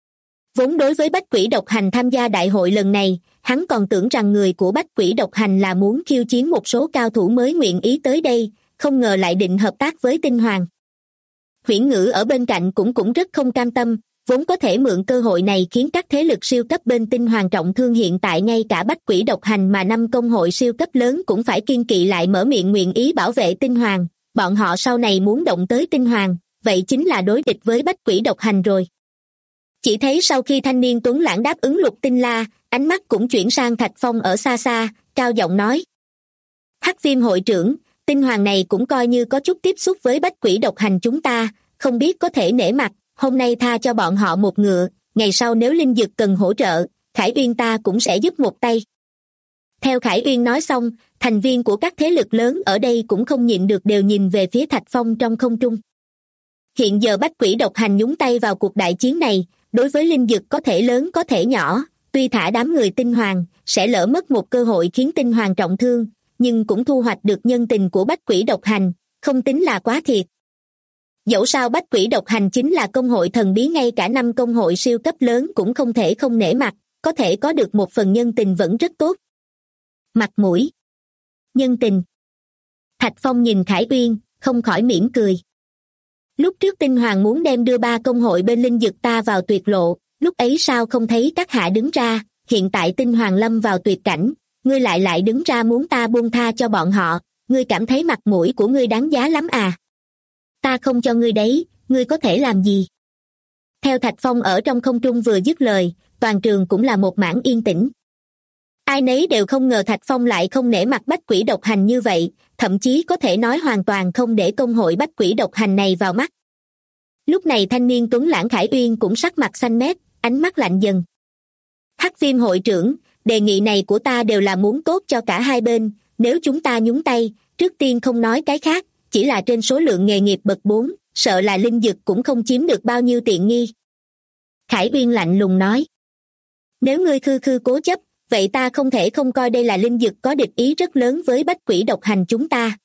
Vốn đối với Bách Quỷ Độc Hành tham gia đại hội lần này, hắn còn tưởng rằng người của Bách Quỷ Độc Hành là muốn khiêu chiến một số cao thủ mới nguyện ý tới đây, không ngờ lại định hợp tác với tinh hoàng. Huyễn Ngữ ở bên cạnh cũng rất không cam tâm, vốn có thể mượn cơ hội này khiến các thế lực siêu cấp bên tinh hoàng trọng thương hiện tại ngay cả Bách Quỷ Độc Hành mà 5 công hội siêu cấp lớn cũng phải kiên kỵ lại mở miệng nguyện ý bảo vệ tinh hoàng, bọn họ sau này muốn động tới tinh hoàng, vậy chính là đối địch với Bách Quỷ Độc Hành rồi. Chỉ thấy sau khi thanh niên tuấn lãng đáp ứng Lục Tinh La, ánh mắt cũng chuyển sang Thạch Phong ở xa xa, cao giọng nói. Hắc Viêm hội trưởng, tinh hoàng này cũng coi như có chút tiếp xúc với Bách Quỷ Độc Hành chúng ta, không biết có thể nể mặt, hôm nay tha cho bọn họ một ngựa, ngày sau nếu Linh Dực cần hỗ trợ, Khải Uyên ta cũng sẽ giúp một tay. Theo Khải Uyên nói xong, thành viên của các thế lực lớn ở đây cũng không nhịn được đều nhìn về phía Thạch Phong trong không trung. Hiện giờ Bách Quỷ Độc Hành nhúng tay vào cuộc đại chiến này, đối với Linh Dực có thể lớn có thể nhỏ, tuy thả đám người tinh hoàng, sẽ lỡ mất một cơ hội khiến tinh hoàng trọng thương, nhưng cũng thu hoạch được nhân tình của Bách Quỷ Độc Hành, không tính là quá thiệt. Dẫu sao Bách Quỷ Độc Hành chính là công hội thần bí, ngay cả 5 công hội siêu cấp lớn cũng không thể không nể mặt, có thể có được một phần nhân tình vẫn rất tốt. Mặt mũi, nhân tình. Thạch Phong nhìn Khải Uyên, không khỏi mỉm cười. Lúc trước tinh hoàng muốn đem đưa 3 công hội bên Linh Dực ta vào tuyệt lộ, lúc ấy sao không thấy các hạ đứng ra, hiện tại tinh hoàng lâm vào tuyệt cảnh, ngươi lại đứng ra muốn ta buông tha cho bọn họ, ngươi cảm thấy mặt mũi của ngươi đáng giá lắm à? Ta không cho ngươi đấy, ngươi có thể làm gì? Theo Thạch Phong ở trong không trung vừa dứt lời, toàn trường cũng là một mảng yên tĩnh. Ai nấy đều không ngờ Thạch Phong lại không nể mặt Bách Quỷ Độc Hành như vậy, thậm chí có thể nói hoàn toàn không để công hội Bách Quỷ Độc Hành này vào mắt. Lúc này thanh niên tuấn lãng Khải Uyên cũng sắc mặt xanh mét, ánh mắt lạnh dần. Hắc Viêm hội trưởng, đề nghị này của ta đều là muốn tốt cho cả hai bên, nếu chúng ta nhúng tay, trước tiên không nói cái khác, chỉ là trên số lượng nghề nghiệp bậc 4, sợ là Linh Dực cũng không chiếm được bao nhiêu tiện nghi. Khải Uyên lạnh lùng nói. Nếu ngươi khư cố chấp, vậy ta không thể không coi đây là Linh Dực có địch ý rất lớn với Bách Quỷ Độc Hành chúng ta.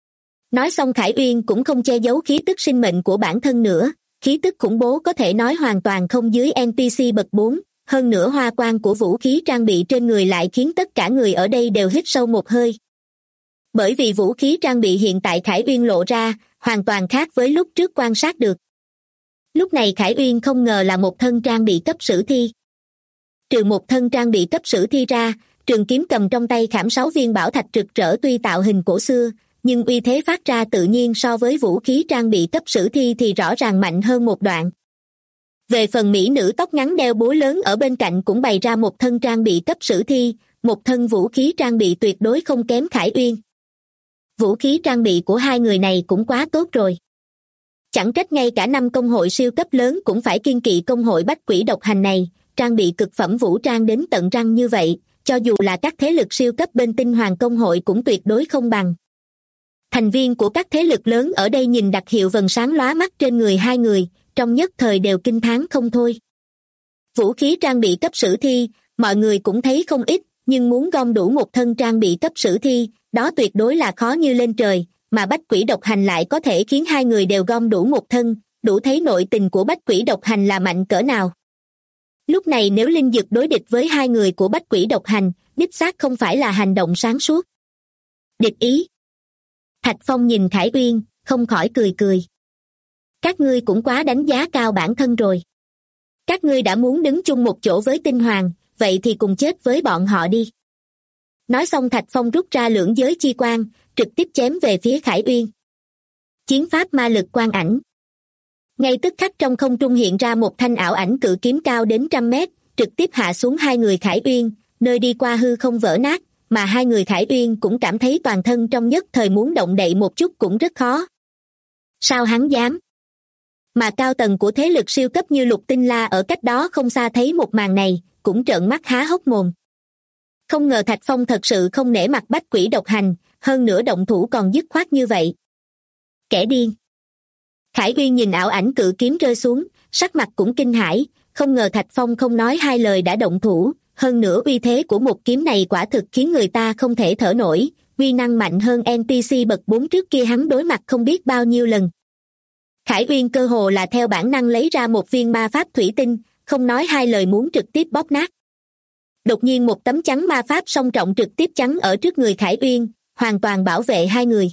Nói xong Khải Uyên cũng không che giấu khí tức sinh mệnh của bản thân nữa, khí tức khủng bố có thể nói hoàn toàn không dưới NPC bậc 4, hơn nữa hoa quang của vũ khí trang bị trên người lại khiến tất cả người ở đây đều hít sâu một hơi. Bởi vì vũ khí trang bị hiện tại Khải Uyên lộ ra, hoàn toàn khác với lúc trước quan sát được. Lúc này Khải Uyên không ngờ là một thân trang bị cấp sử thi. Trừ một thân trang bị cấp sử thi ra, trường kiếm cầm trong tay khảm 6 viên bảo thạch rực rỡ tuy tạo hình cổ xưa, nhưng uy thế phát ra tự nhiên so với vũ khí trang bị cấp sử thi thì rõ ràng mạnh hơn một đoạn. Về phần mỹ nữ tóc ngắn đeo búa lớn ở bên cạnh cũng bày ra một thân trang bị cấp sử thi, một thân vũ khí trang bị tuyệt đối không kém Khải Uyên. Vũ khí trang bị của hai người này cũng quá tốt rồi. Chẳng trách ngay cả 5 công hội siêu cấp lớn cũng phải kiêng kỵ công hội Bách Quỷ Độc Hành này, trang bị cực phẩm vũ trang đến tận răng như vậy, cho dù là các thế lực siêu cấp bên tinh hoàng công hội cũng tuyệt đối không bằng. Thành viên của các thế lực lớn ở đây nhìn đặc hiệu vầng sáng lóa mắt trên người hai người, trong nhất thời đều kinh thán không thôi. Vũ khí trang bị cấp sử thi, mọi người cũng thấy không ít, nhưng muốn gom đủ một thân trang bị cấp sử thi, đó tuyệt đối là khó như lên trời, mà bách quỷ độc hành lại có thể khiến hai người đều gom đủ một thân, đủ thấy nội tình của bách quỷ độc hành là mạnh cỡ nào. Lúc này nếu Linh Dực đối địch với hai người của bách quỷ độc hành, đích xác không phải là hành động sáng suốt. Địch ý. Thạch Phong nhìn Khải Uyên, không khỏi cười cười. Các ngươi cũng quá đánh giá cao bản thân rồi. Các ngươi đã muốn đứng chung một chỗ với Tinh Hoàng, vậy thì cùng chết với bọn họ đi. Nói xong Thạch Phong rút ra lưỡng giới chi quang, trực tiếp chém về phía Khải Uyên. Chiến pháp ma lực quang ảnh. Ngay tức khắc trong không trung hiện ra một thanh ảo ảnh cự kiếm cao đến 100 mét, trực tiếp hạ xuống hai người Khải Uyên, nơi đi qua hư không vỡ nát, mà hai người Khải Uyên cũng cảm thấy toàn thân trong nhất thời muốn động đậy một chút cũng rất khó. Sao hắn dám? Mà cao tầng của thế lực siêu cấp như Lục Tinh La ở cách đó không xa thấy một màn này, cũng trợn mắt há hốc mồm. Không ngờ Thạch Phong thật sự không nể mặt bách quỷ độc hành, hơn nữa động thủ còn dứt khoát như vậy. Kẻ điên. Khải Uyên nhìn ảo ảnh cự kiếm rơi xuống, sắc mặt cũng kinh hãi, không ngờ Thạch Phong không nói hai lời đã động thủ, hơn nữa uy thế của một kiếm này quả thực khiến người ta không thể thở nổi, uy năng mạnh hơn NPC bậc 4 trước kia hắn đối mặt không biết bao nhiêu lần. Khải Uyên cơ hồ là theo bản năng lấy ra một viên ma pháp thủy tinh, không nói hai lời muốn trực tiếp bóp nát. Đột nhiên một tấm chắn ma pháp song trọng trực tiếp chắn ở trước người Khải Uyên, hoàn toàn bảo vệ hai người.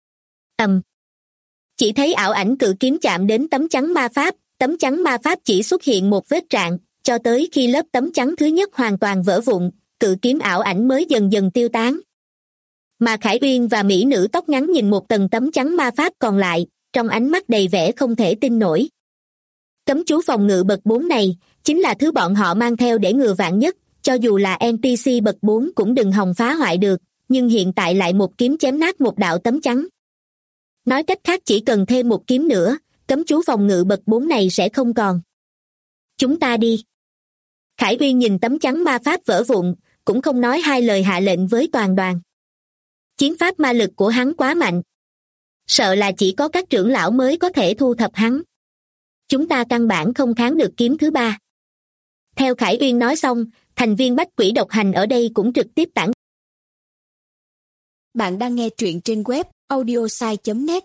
Chỉ thấy ảo ảnh cự kiếm chạm đến tấm chắn ma pháp chỉ xuất hiện một vết rạn, cho tới khi lớp tấm chắn thứ nhất hoàn toàn vỡ vụn, cự kiếm ảo ảnh mới dần dần tiêu tán. Mà Khải Uyên và mỹ nữ tóc ngắn nhìn một tầng tấm chắn ma pháp còn lại, trong ánh mắt đầy vẻ không thể tin nổi. Cấm chú phòng ngự bậc 4 này, chính là thứ bọn họ mang theo để ngừa vạn nhất, cho dù là NPC bậc 4 cũng đừng hòng phá hoại được, nhưng hiện tại lại một kiếm chém nát một đạo tấm chắn. Nói cách khác chỉ cần thêm một kiếm nữa, cấm chú phòng ngự bậc 4 này sẽ không còn. Chúng ta đi. Khải Uyên nhìn tấm chắn ma pháp vỡ vụn, cũng không nói hai lời hạ lệnh với toàn đoàn. Chiến pháp ma lực của hắn quá mạnh. Sợ là chỉ có các trưởng lão mới có thể thu thập hắn. Chúng ta căn bản không kháng được kiếm thứ ba. Theo Khải Uyên nói xong, thành viên bách quỷ độc hành ở đây cũng trực tiếp tản. Bạn đang nghe truyện trên web audiosai.net.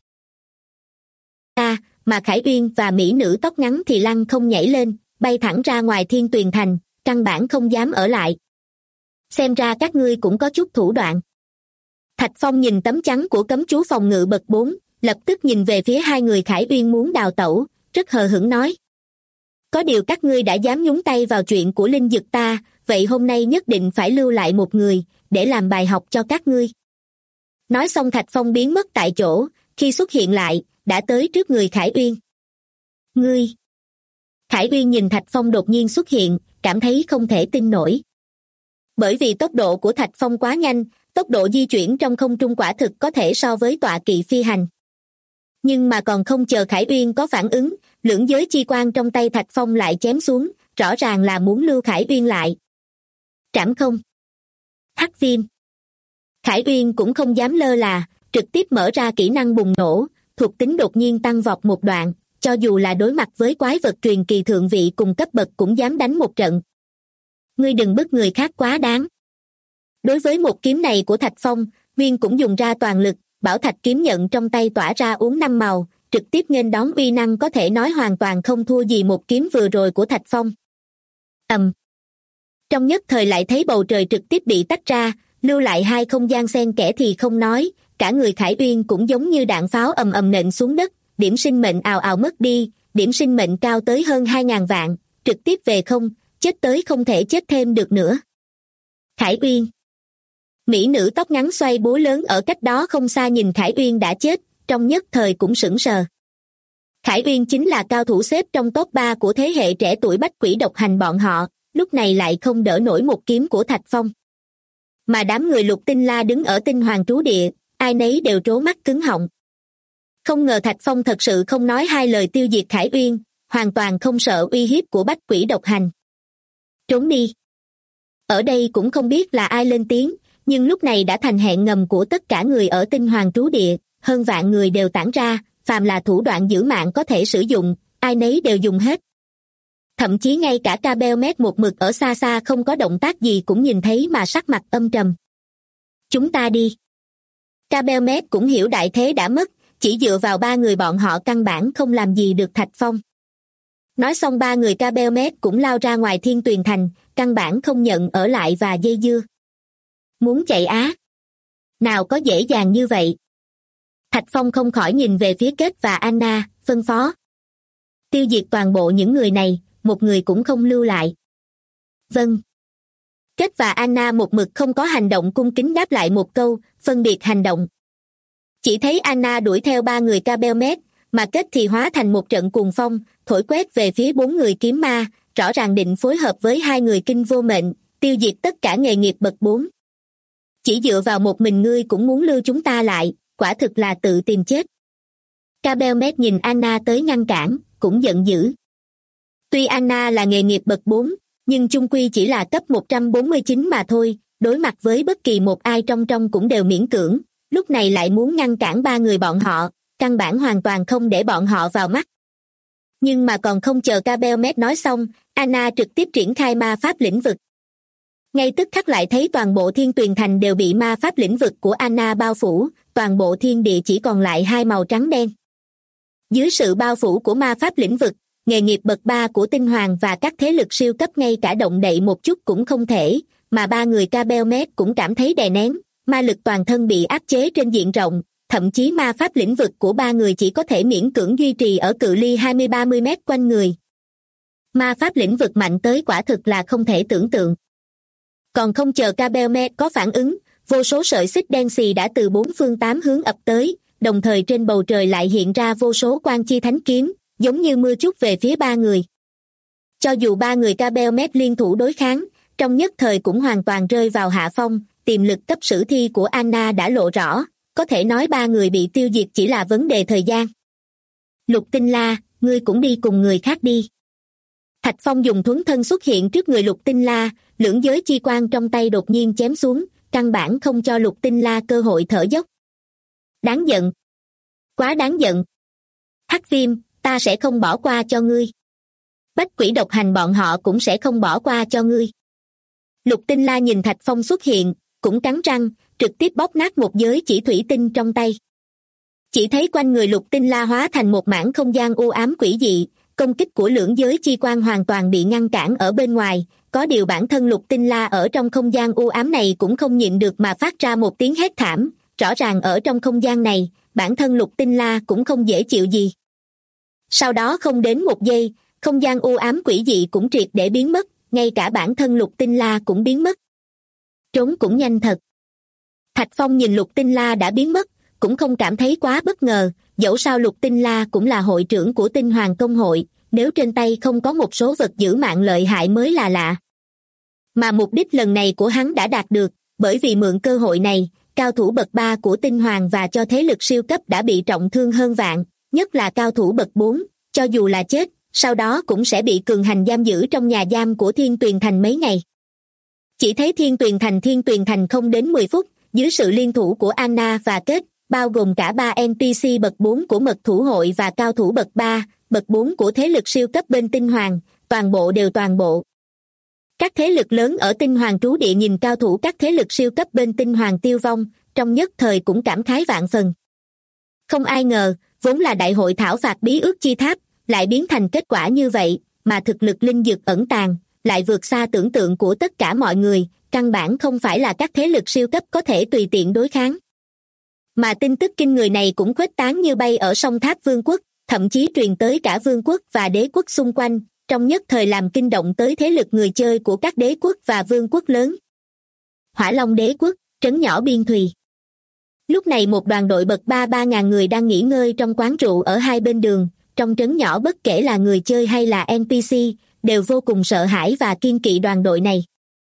Mà Khải Uyên và mỹ nữ tóc ngắn thì lăng không nhảy lên, bay thẳng ra ngoài Thiên Tuyền Thành, căn bản không dám ở lại. Xem ra các ngươi cũng có chút thủ đoạn. Thạch Phong nhìn tấm chắn của cấm chú phòng ngự bậc 4, lập tức nhìn về phía hai người Khải Uyên muốn đào tẩu, rất hờ hững nói. Có điều các ngươi đã dám nhúng tay vào chuyện của Linh Dực ta, vậy hôm nay nhất định phải lưu lại một người, để làm bài học cho các ngươi. Nói xong Thạch Phong biến mất tại chỗ, khi xuất hiện lại, đã tới trước người Khải Uyên. Ngươi! Khải Uyên nhìn Thạch Phong đột nhiên xuất hiện, cảm thấy không thể tin nổi. Bởi vì tốc độ của Thạch Phong quá nhanh, tốc độ di chuyển trong không trung quả thực có thể so với tọa kỵ phi hành. Nhưng mà còn không chờ Khải Uyên có phản ứng, lưỡng giới chi quang trong tay Thạch Phong lại chém xuống, rõ ràng là muốn lưu Khải Uyên lại. Trảm không! Hắc viêm! Khải Uyên cũng không dám lơ là, trực tiếp mở ra kỹ năng bùng nổ, thuộc tính đột nhiên tăng vọt một đoạn, cho dù là đối mặt với quái vật truyền kỳ thượng vị cùng cấp bậc cũng dám đánh một trận. Ngươi đừng bức người khác quá đáng. Đối với một kiếm này của Thạch Phong, Nguyên cũng dùng ra toàn lực, bảo thạch kiếm nhận trong tay tỏa ra uốn năm màu, trực tiếp nghênh đón uy năng có thể nói hoàn toàn không thua gì một kiếm vừa rồi của Thạch Phong. Trong nhất thời lại thấy bầu trời trực tiếp bị tách ra, lưu lại hai không gian xen kẽ thì không nói, cả người Khải Uyên cũng giống như đạn pháo ầm ầm nện xuống đất, điểm sinh mệnh ào ào mất đi, điểm sinh mệnh cao tới hơn 2.000 vạn, trực tiếp về không, chết tới không thể chết thêm được nữa. Khải Uyên! Mỹ nữ tóc ngắn xoay búa lớn ở cách đó không xa nhìn Khải Uyên đã chết, trong nhất thời cũng sững sờ. Khải Uyên chính là cao thủ xếp trong top 3 của thế hệ trẻ tuổi bách quỷ độc hành bọn họ, lúc này lại không đỡ nổi một kiếm của Thạch Phong. Mà đám người Lục Tinh La đứng ở Tinh Hoàng trú địa, ai nấy đều trố mắt cứng họng. Không ngờ Thạch Phong thật sự không nói hai lời tiêu diệt Khải Uyên, hoàn toàn không sợ uy hiếp của bách quỷ độc hành. Trốn đi! Ở đây cũng không biết là ai lên tiếng, nhưng lúc này đã thành hẹn ngầm của tất cả người ở Tinh Hoàng trú địa, hơn vạn người đều tản ra, phàm là thủ đoạn giữ mạng có thể sử dụng, ai nấy đều dùng hết. Thậm chí ngay cả Cabelmet một mực ở xa xa không có động tác gì cũng nhìn thấy mà sắc mặt âm trầm. Chúng ta đi. Cabelmet cũng hiểu đại thế đã mất, chỉ dựa vào ba người bọn họ căn bản không làm gì được Thạch Phong. Nói xong ba người Cabelmet cũng lao ra ngoài Thiên Tuyền Thành, căn bản không nhận ở lại và dây dưa. Muốn chạy á? Nào có dễ dàng như vậy. Thạch Phong không khỏi nhìn về phía Kết và Anna, phân phó. Tiêu diệt toàn bộ những người này, một người cũng không lưu lại. Vâng. Kết và Anna một mực không có hành động cung kính đáp lại một câu, phân biệt hành động. Chỉ thấy Anna đuổi theo ba người Cabelmet, mà Kết thì hóa thành một trận cuồng phong, thổi quét về phía bốn người kiếm ma, rõ ràng định phối hợp với hai người kinh vô mệnh, tiêu diệt tất cả nghề nghiệp bậc 4. Chỉ dựa vào một mình ngươi cũng muốn lưu chúng ta lại, quả thực là tự tìm chết. Cabelmet nhìn Anna tới ngăn cản, cũng giận dữ. Tuy Anna là nghề nghiệp bậc 4, nhưng chung quy chỉ là cấp 149 mà thôi, đối mặt với bất kỳ một ai trong cũng đều miễn cưỡng, lúc này lại muốn ngăn cản ba người bọn họ, căn bản hoàn toàn không để bọn họ vào mắt. Nhưng mà còn không chờ Cabelmet nói xong, Anna trực tiếp triển khai ma pháp lĩnh vực. Ngay tức khắc lại thấy toàn bộ Thiên Tuyền Thành đều bị ma pháp lĩnh vực của Anna bao phủ, toàn bộ thiên địa chỉ còn lại hai màu trắng đen. Dưới sự bao phủ của ma pháp lĩnh vực, nghề nghiệp bậc 3 của Tinh Hoàng và các thế lực siêu cấp ngay cả động đậy một chút cũng không thể, mà ba người Cabelmet cũng cảm thấy đè nén, ma lực toàn thân bị áp chế trên diện rộng, thậm chí ma pháp lĩnh vực của ba người chỉ có thể miễn cưỡng duy trì ở cự ly 20-30 mét quanh người. Ma pháp lĩnh vực mạnh tới quả thực là không thể tưởng tượng. Còn không chờ Cabelmet có phản ứng, vô số sợi xích đen xì đã từ bốn phương tám hướng ập tới, đồng thời trên bầu trời lại hiện ra vô số quang chi thánh kiếm, giống như mưa trút về phía ba người. Cho dù ba người Cabelmet liên thủ đối kháng, trong nhất thời cũng hoàn toàn rơi vào hạ phong, tiềm lực cấp sử thi của Anna đã lộ rõ, có thể nói ba người bị tiêu diệt chỉ là vấn đề thời gian. Lục Tinh La, ngươi cũng đi cùng người khác đi. Thạch Phong dùng thuấn thân xuất hiện trước người Lục Tinh La, lưỡng giới chi quang trong tay đột nhiên chém xuống, căn bản không cho Lục Tinh La cơ hội thở dốc. Đáng giận. Quá đáng giận. Hắc Viêm, ta sẽ không bỏ qua cho ngươi. Bách Quỷ Độc Hành bọn họ cũng sẽ không bỏ qua cho ngươi. Lục Tinh La nhìn Thạch Phong xuất hiện, cũng cắn răng, trực tiếp bóp nát một giới chỉ thủy tinh trong tay. Chỉ thấy quanh người Lục Tinh La hóa thành một mảng không gian u ám quỷ dị, công kích của lưỡng giới chi quang hoàn toàn bị ngăn cản ở bên ngoài, có điều bản thân Lục Tinh La ở trong không gian u ám này cũng không nhịn được mà phát ra một tiếng hét thảm, rõ ràng ở trong không gian này, bản thân Lục Tinh La cũng không dễ chịu gì. Sau đó không đến một giây, không gian u ám quỷ dị cũng triệt để biến mất, ngay cả bản thân Lục Tinh La cũng biến mất. Trốn cũng nhanh thật. Thạch Phong nhìn Lục Tinh La đã biến mất, cũng không cảm thấy quá bất ngờ, dẫu sao Lục Tinh La cũng là hội trưởng của Tinh Hoàng Công hội, nếu trên tay không có một số vật giữ mạng lợi hại mới là lạ. Mà mục đích lần này của hắn đã đạt được, bởi vì mượn cơ hội này, cao thủ bậc 3 của Tinh Hoàng và cho thế lực siêu cấp đã bị trọng thương hơn vạn, nhất là cao thủ bậc 4, cho dù là chết, sau đó cũng sẽ bị cường hành giam giữ trong nhà giam của Thiên Tuyền Thành mấy ngày. Chỉ thấy Thiên Tuyền Thành không đến 10 phút, dưới sự liên thủ của Anna và Kết, bao gồm cả 3 NPC bậc 4 của Mật Thủ Hội và cao thủ bậc 3, bậc 4 của thế lực siêu cấp bên Tinh Hoàng, toàn bộ. Các thế lực lớn ở Tinh Hoàng trú địa nhìn cao thủ các thế lực siêu cấp bên Tinh Hoàng tiêu vong, trong nhất thời cũng cảm khái vạn phần. Không ai ngờ, vốn là đại hội thảo phạt bí ước chi tháp, lại biến thành kết quả như vậy, mà thực lực linh dược ẩn tàng, lại vượt xa tưởng tượng của tất cả mọi người, căn bản không phải là các thế lực siêu cấp có thể tùy tiện đối kháng. Mà tin tức kinh người này cũng khuếch tán như bay ở song Tháp Vương quốc, thậm chí truyền tới cả vương quốc và đế quốc xung quanh, trong nhất thời làm kinh động tới thế lực người chơi của các đế quốc và vương quốc lớn. Hỏa Long đế quốc, trấn nhỏ Biên Thùy. Lúc này một đoàn đội bậc 3.000 người đang nghỉ ngơi trong quán rượu ở hai bên đường, trong trấn nhỏ bất kể là người chơi hay là NPC, đều vô cùng sợ hãi và kiêng kỵ đoàn đội này.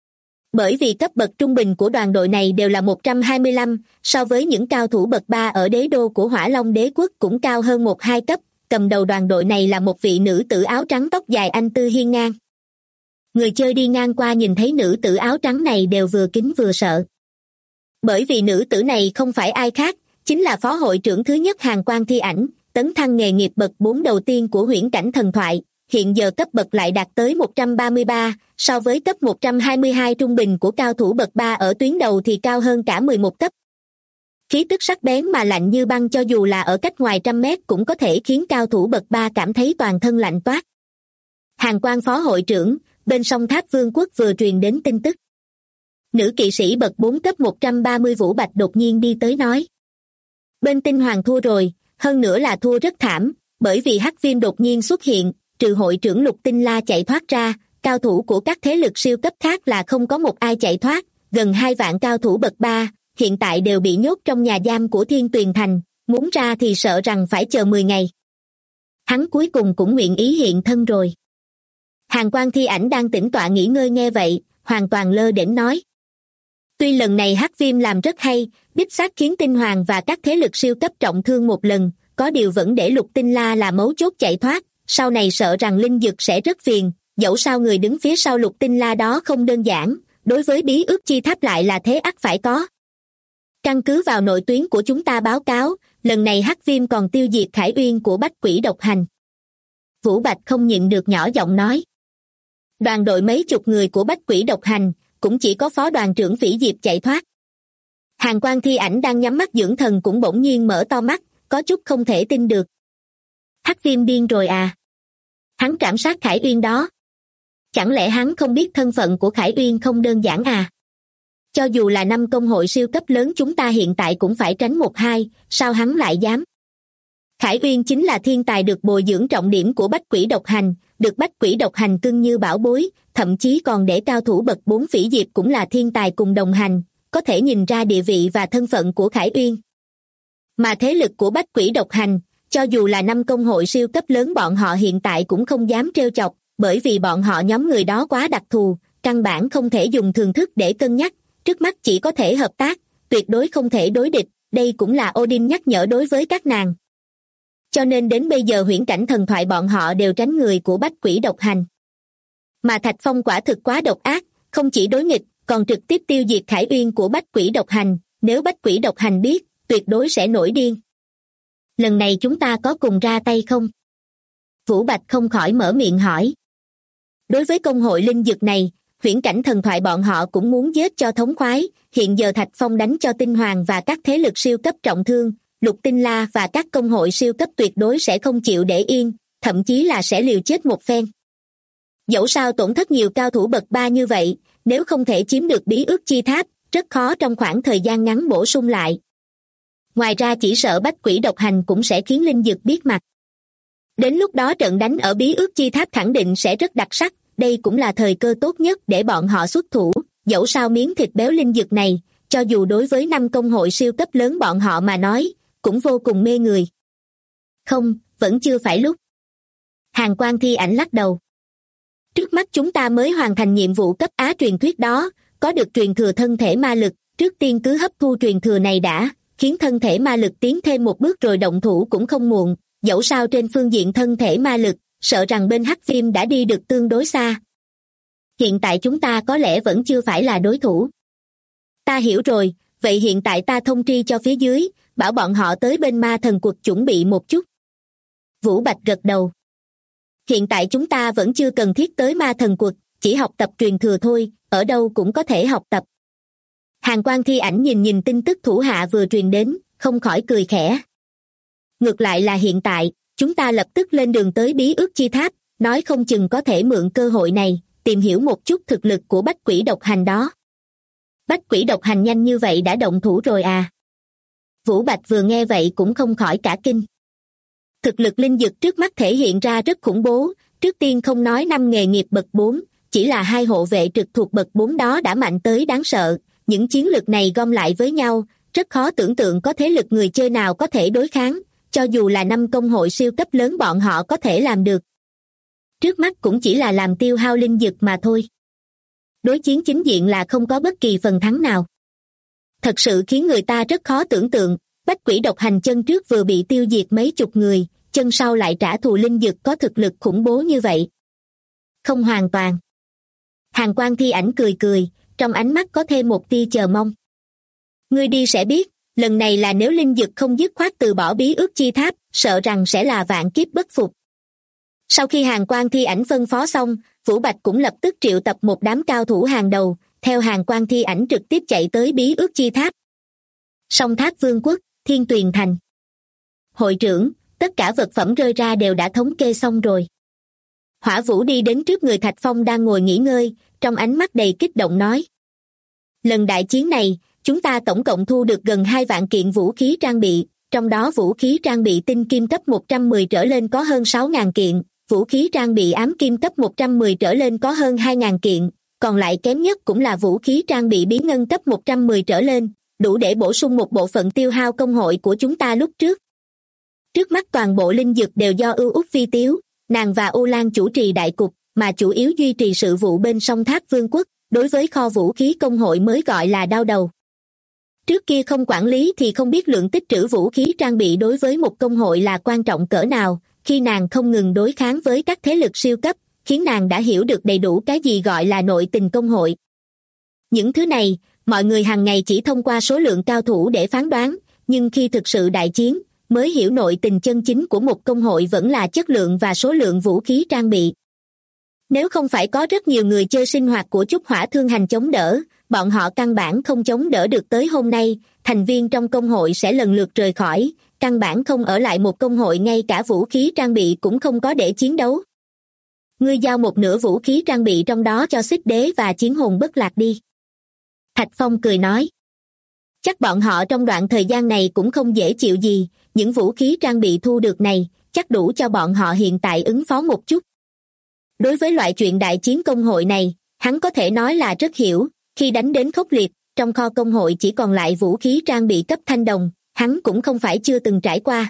Bởi vì cấp bậc trung bình của đoàn đội này đều là 125, so với những cao thủ bậc 3 ở đế đô của Hỏa Long đế quốc cũng cao hơn 1-2 cấp, cầm đầu đoàn đội này là một vị nữ tử áo trắng tóc dài anh tư hiên ngang. Người chơi đi ngang qua nhìn thấy nữ tử áo trắng này đều vừa kính vừa sợ. Bởi vì nữ tử này không phải ai khác, chính là phó hội trưởng thứ nhất Hàn Quang Thi Ảnh, tấn thăng nghề nghiệp bậc 4 đầu tiên của huyễn cảnh thần thoại, hiện giờ cấp bậc lại đạt tới 133, so với cấp 122 trung bình của cao thủ bậc 3 ở tuyến đầu thì cao hơn cả 11 cấp. Khí tức sắc bén mà lạnh như băng cho dù là ở cách ngoài trăm mét cũng có thể khiến cao thủ bậc 3 cảm thấy toàn thân lạnh toát. Hàn Quan phó hội trưởng, bên sông Tháp Vương quốc vừa truyền đến tin tức. Nữ kỵ sĩ bậc 4 cấp 130 Vũ Bạch đột nhiên đi tới nói. Bên Tinh Hoàng thua rồi, hơn nữa là thua rất thảm, bởi vì Hắc Viêm đột nhiên xuất hiện, trừ hội trưởng Lục Tinh La chạy thoát ra, cao thủ của các thế lực siêu cấp khác là không có một ai chạy thoát, gần 2 vạn cao thủ bậc 3, hiện tại đều bị nhốt trong nhà giam của Thiên Tuyền Thành, muốn ra thì sợ rằng phải chờ 10 ngày. Hắn cuối cùng cũng nguyện ý hiện thân rồi. Hàn Quan Thi Ảnh đang tĩnh tọa nghỉ ngơi nghe vậy, hoàn toàn lơ đễnh nói. Tuy lần này Hắc Viêm làm rất hay, đích xác khiến Tinh Hoàng và các thế lực siêu cấp trọng thương một lần, có điều vẫn để Lục Tinh La là mấu chốt chạy thoát, sau này sợ rằng Linh Dực sẽ rất phiền, dẫu sao người đứng phía sau Lục Tinh La đó không đơn giản, đối với bí ước chi tháp lại là thế ắt phải có. Căn cứ vào nội tuyến của chúng ta báo cáo, lần này Hắc Viêm còn tiêu diệt Khải Uyên của Bách Quỷ Độc Hành. Vũ Bạch không nhịn được nhỏ giọng nói. Đoàn đội mấy chục người của Bách Quỷ Độc Hành, cũng chỉ có phó đoàn trưởng Phỉ Diệp chạy thoát. Hàn Quan Thi Ảnh đang nhắm mắt dưỡng thần cũng bỗng nhiên mở to mắt, có chút không thể tin được. Hắc Viêm điên rồi à? Hắn trảm sát Khải Uyên đó. Chẳng lẽ hắn không biết thân phận của Khải Uyên không đơn giản à? Cho dù là 5 công hội siêu cấp lớn chúng ta hiện tại cũng phải tránh 1-2, sao hắn lại dám? Khải Uyên chính là thiên tài được bồi dưỡng trọng điểm của Bách Quỷ Độc Hành, được Bách Quỷ Độc Hành cưng như bảo bối, thậm chí còn để cao thủ bậc 4 Phỉ Diệp cũng là thiên tài cùng đồng hành, có thể nhìn ra địa vị và thân phận của Khải Uyên. Mà thế lực của Bách Quỷ Độc Hành, cho dù là 5 công hội siêu cấp lớn bọn họ hiện tại cũng không dám trêu chọc, bởi vì bọn họ nhóm người đó quá đặc thù, căn bản không thể dùng thường thức để cân nhắc, trước mắt chỉ có thể hợp tác, tuyệt đối không thể đối địch, đây cũng là Odin nhắc nhở đối với các nàng. Cho nên đến bây giờ huyễn cảnh thần thoại bọn họ đều tránh người của Bách Quỷ Độc Hành. Mà Thạch Phong quả thực quá độc ác, không chỉ đối nghịch, còn trực tiếp tiêu diệt Khải Uyên của Bách Quỷ Độc Hành, nếu Bách Quỷ Độc Hành biết, tuyệt đối sẽ nổi điên. Lần này chúng ta có cùng ra tay không? Vũ Bạch không khỏi mở miệng hỏi. Đối với công hội linh dược này, huyễn cảnh thần thoại bọn họ cũng muốn giết cho thống khoái, hiện giờ Thạch Phong đánh cho Tinh Hoàng và các thế lực siêu cấp trọng thương, Lục Tinh La và các công hội siêu cấp tuyệt đối sẽ không chịu để yên, thậm chí là sẽ liều chết một phen. Dẫu sao tổn thất nhiều cao thủ bậc 3 như vậy, nếu không thể chiếm được bí ước chi tháp, rất khó trong khoảng thời gian ngắn bổ sung lại. Ngoài ra chỉ sợ Bách Quỷ Độc Hành cũng sẽ khiến linh dược biết mặt. Đến lúc đó trận đánh ở bí ước chi tháp khẳng định sẽ rất đặc sắc, đây cũng là thời cơ tốt nhất để bọn họ xuất thủ, dẫu sao miếng thịt béo linh dược này, cho dù đối với 5 công hội siêu cấp lớn bọn họ mà nói, cũng vô cùng mê người. Không, vẫn chưa phải lúc. Hàn Quan Thi Ảnh lắc đầu. Trước mắt chúng ta mới hoàn thành nhiệm vụ cấp Á truyền thuyết đó, có được truyền thừa thân thể ma lực, trước tiên cứ hấp thu truyền thừa này đã, khiến thân thể ma lực tiến thêm một bước rồi động thủ cũng không muộn, dẫu sao trên phương diện thân thể ma lực, sợ rằng bên Hắc Viêm đã đi được tương đối xa. Hiện tại chúng ta có lẽ vẫn chưa phải là đối thủ. Ta hiểu rồi, vậy hiện tại ta thông tri cho phía dưới, bảo bọn họ tới bên ma thần quật chuẩn bị một chút. Vũ Bạch gật đầu. Hiện tại chúng ta vẫn chưa cần thiết tới ma thần quật, chỉ học tập truyền thừa thôi, ở đâu cũng có thể học tập. Hàn Quan Thi Ảnh nhìn tin tức thủ hạ vừa truyền đến, không khỏi cười khẽ. Ngược lại là hiện tại, chúng ta lập tức lên đường tới bí ước chi tháp, nói không chừng có thể mượn cơ hội này, tìm hiểu một chút thực lực của Bách Quỷ Độc Hành đó. Bách Quỷ Độc Hành nhanh như vậy đã động thủ rồi à? Vũ Bạch vừa nghe vậy cũng không khỏi cả kinh. Thực lực linh dược trước mắt thể hiện ra rất khủng bố, trước tiên không nói 5 nghề nghiệp bậc 4, chỉ là 2 hộ vệ trực thuộc bậc 4 đó đã mạnh tới đáng sợ, những chiến lực này gom lại với nhau, rất khó tưởng tượng có thế lực người chơi nào có thể đối kháng, cho dù là 5 công hội siêu cấp lớn bọn họ có thể làm được. Trước mắt cũng chỉ là làm tiêu hao linh dược mà thôi. Đối chiến chính diện là không có bất kỳ phần thắng nào. Thật sự khiến người ta rất khó tưởng tượng, Bách Quỷ Độc Hành chân trước vừa bị tiêu diệt mấy chục người, chân sau lại trả thù linh dược có thực lực khủng bố như vậy. Không hoàn toàn. Hàn Quan Thi Ảnh cười cười, trong ánh mắt có thêm một tia chờ mong. Ngươi đi sẽ biết, lần này là nếu linh dược không dứt khoát từ bỏ bí ước chi tháp, sợ rằng sẽ là vạn kiếp bất phục. Sau khi Hàn Quang Thi Ảnh phân phó xong, Vũ Bạch cũng lập tức triệu tập một đám cao thủ hàng đầu, theo Hàn Quang Thi Ảnh trực tiếp chạy tới Bí Ước Chi Tháp. Song Tháp Vương quốc, Thiên Tuyền Thành. Hội trưởng, tất cả vật phẩm rơi ra đều đã thống kê xong rồi. Hỏa Vũ đi đến trước người Thạch Phong đang ngồi nghỉ ngơi, trong ánh mắt đầy kích động nói. Lần đại chiến này, chúng ta tổng cộng thu được gần 2 vạn kiện vũ khí trang bị, trong đó vũ khí trang bị tinh kim cấp 110 trở lên có hơn 6.000 kiện, vũ khí trang bị ám kim cấp 110 trở lên có hơn 2.000 kiện, còn lại kém nhất cũng là vũ khí trang bị bí ngân cấp 110 trở lên, đủ để bổ sung một bộ phận tiêu hao công hội của chúng ta lúc trước. Trước mắt toàn bộ linh dược đều do Ưu Úc Phi Tiếu, nàng và U Lan chủ trì đại cục, mà chủ yếu duy trì sự vụ bên Song Tháp Vương quốc, đối với kho vũ khí công hội mới gọi là đau đầu. Trước kia không quản lý thì không biết lượng tích trữ vũ khí trang bị đối với một công hội là quan trọng cỡ nào, khi nàng không ngừng đối kháng với các thế lực siêu cấp, khiến nàng đã hiểu được đầy đủ cái gì gọi là nội tình công hội. Những thứ này, mọi người hàng ngày chỉ thông qua số lượng cao thủ để phán đoán, nhưng khi thực sự đại chiến, mới hiểu nội tình chân chính của một công hội vẫn là chất lượng và số lượng vũ khí trang bị. Nếu không phải có rất nhiều người chơi sinh hoạt của Chúc Hỏa Thương Hành chống đỡ, bọn họ căn bản không chống đỡ được tới hôm nay, thành viên trong công hội sẽ lần lượt rời khỏi, căn bản không ở lại một công hội, ngay cả vũ khí trang bị cũng không có để chiến đấu. Ngươi giao một nửa vũ khí trang bị trong đó cho Xích Đế và Chiến Hồn Bất Lạc đi. Thạch Phong cười nói. Chắc bọn họ trong đoạn thời gian này cũng không dễ chịu gì, những vũ khí trang bị thu được này, chắc đủ cho bọn họ hiện tại ứng phó một chút. Đối với loại chuyện đại chiến công hội này, hắn có thể nói là rất hiểu, khi đánh đến khốc liệt, trong kho công hội chỉ còn lại vũ khí trang bị cấp thanh đồng, hắn cũng không phải chưa từng trải qua.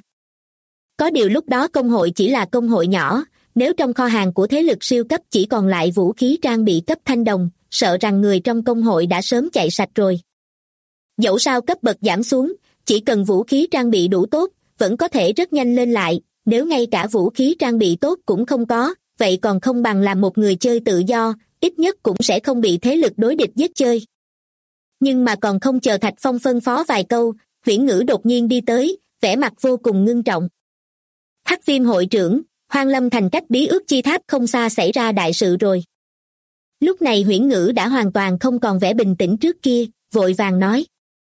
Có điều lúc đó công hội chỉ là công hội nhỏ, nếu trong kho hàng của thế lực siêu cấp chỉ còn lại vũ khí trang bị cấp thanh đồng, sợ rằng người trong công hội đã sớm chạy sạch rồi. Dẫu sao cấp bậc giảm xuống, chỉ cần vũ khí trang bị đủ tốt, vẫn có thể rất nhanh lên lại, nếu ngay cả vũ khí trang bị tốt cũng không có, vậy còn không bằng làm một người chơi tự do, ít nhất cũng sẽ không bị thế lực đối địch giết chơi. Nhưng mà còn không chờ Thạch Phong phân phó vài câu, Huyễn Ngữ đột nhiên đi tới, vẻ mặt vô cùng ngưng trọng. Hắc Viêm hội trưởng, Hoang Lâm thành cách Bí Ước Chi Tháp không xa xảy ra đại sự rồi. Lúc này Huyễn Ngữ đã hoàn toàn không còn vẻ bình tĩnh trước kia, vội vàng nói.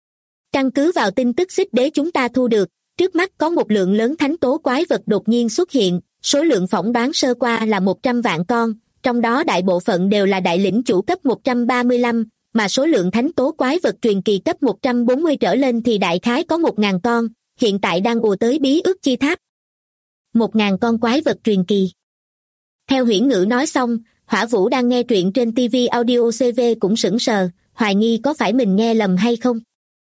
Căn cứ vào tin tức Xích Đế chúng ta thu được, trước mắt có một lượng lớn thánh tố quái vật đột nhiên xuất hiện, số lượng phỏng đoán sơ qua là 100 vạn con, trong đó đại bộ phận đều là đại lĩnh chủ cấp 135, mà số lượng thánh tố quái vật truyền kỳ cấp 140 trở lên thì đại khái có 1.000 con, hiện tại đang ùa tới Bí Ước Chi Tháp. 1.000 con quái vật truyền kỳ. Theo Huyễn Ngữ nói xong, Hỏa Vũ đang nghe truyện trên TV Audio CV cũng sững sờ, hoài nghi có phải mình nghe lầm hay không.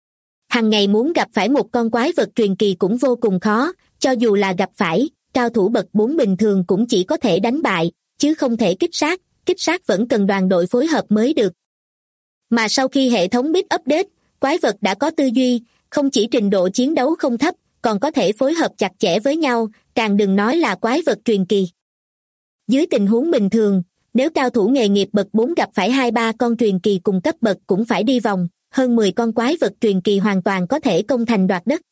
Hằng ngày muốn gặp phải một con quái vật truyền kỳ cũng vô cùng khó, cho dù là gặp phải, cao thủ bậc 4 bình thường cũng chỉ có thể đánh bại, chứ không thể kích sát vẫn cần đoàn đội phối hợp mới được. Mà sau khi hệ thống bit update, quái vật đã có tư duy, không chỉ trình độ chiến đấu không thấp, còn có thể phối hợp chặt chẽ với nhau, càng đừng nói là quái vật truyền kỳ. Dưới tình huống bình thường, nếu cao thủ nghề nghiệp bậc 4 gặp phải 2-3 con truyền kỳ cùng cấp bậc cũng phải đi vòng, hơn 10 con quái vật truyền kỳ hoàn toàn có thể công thành đoạt đất.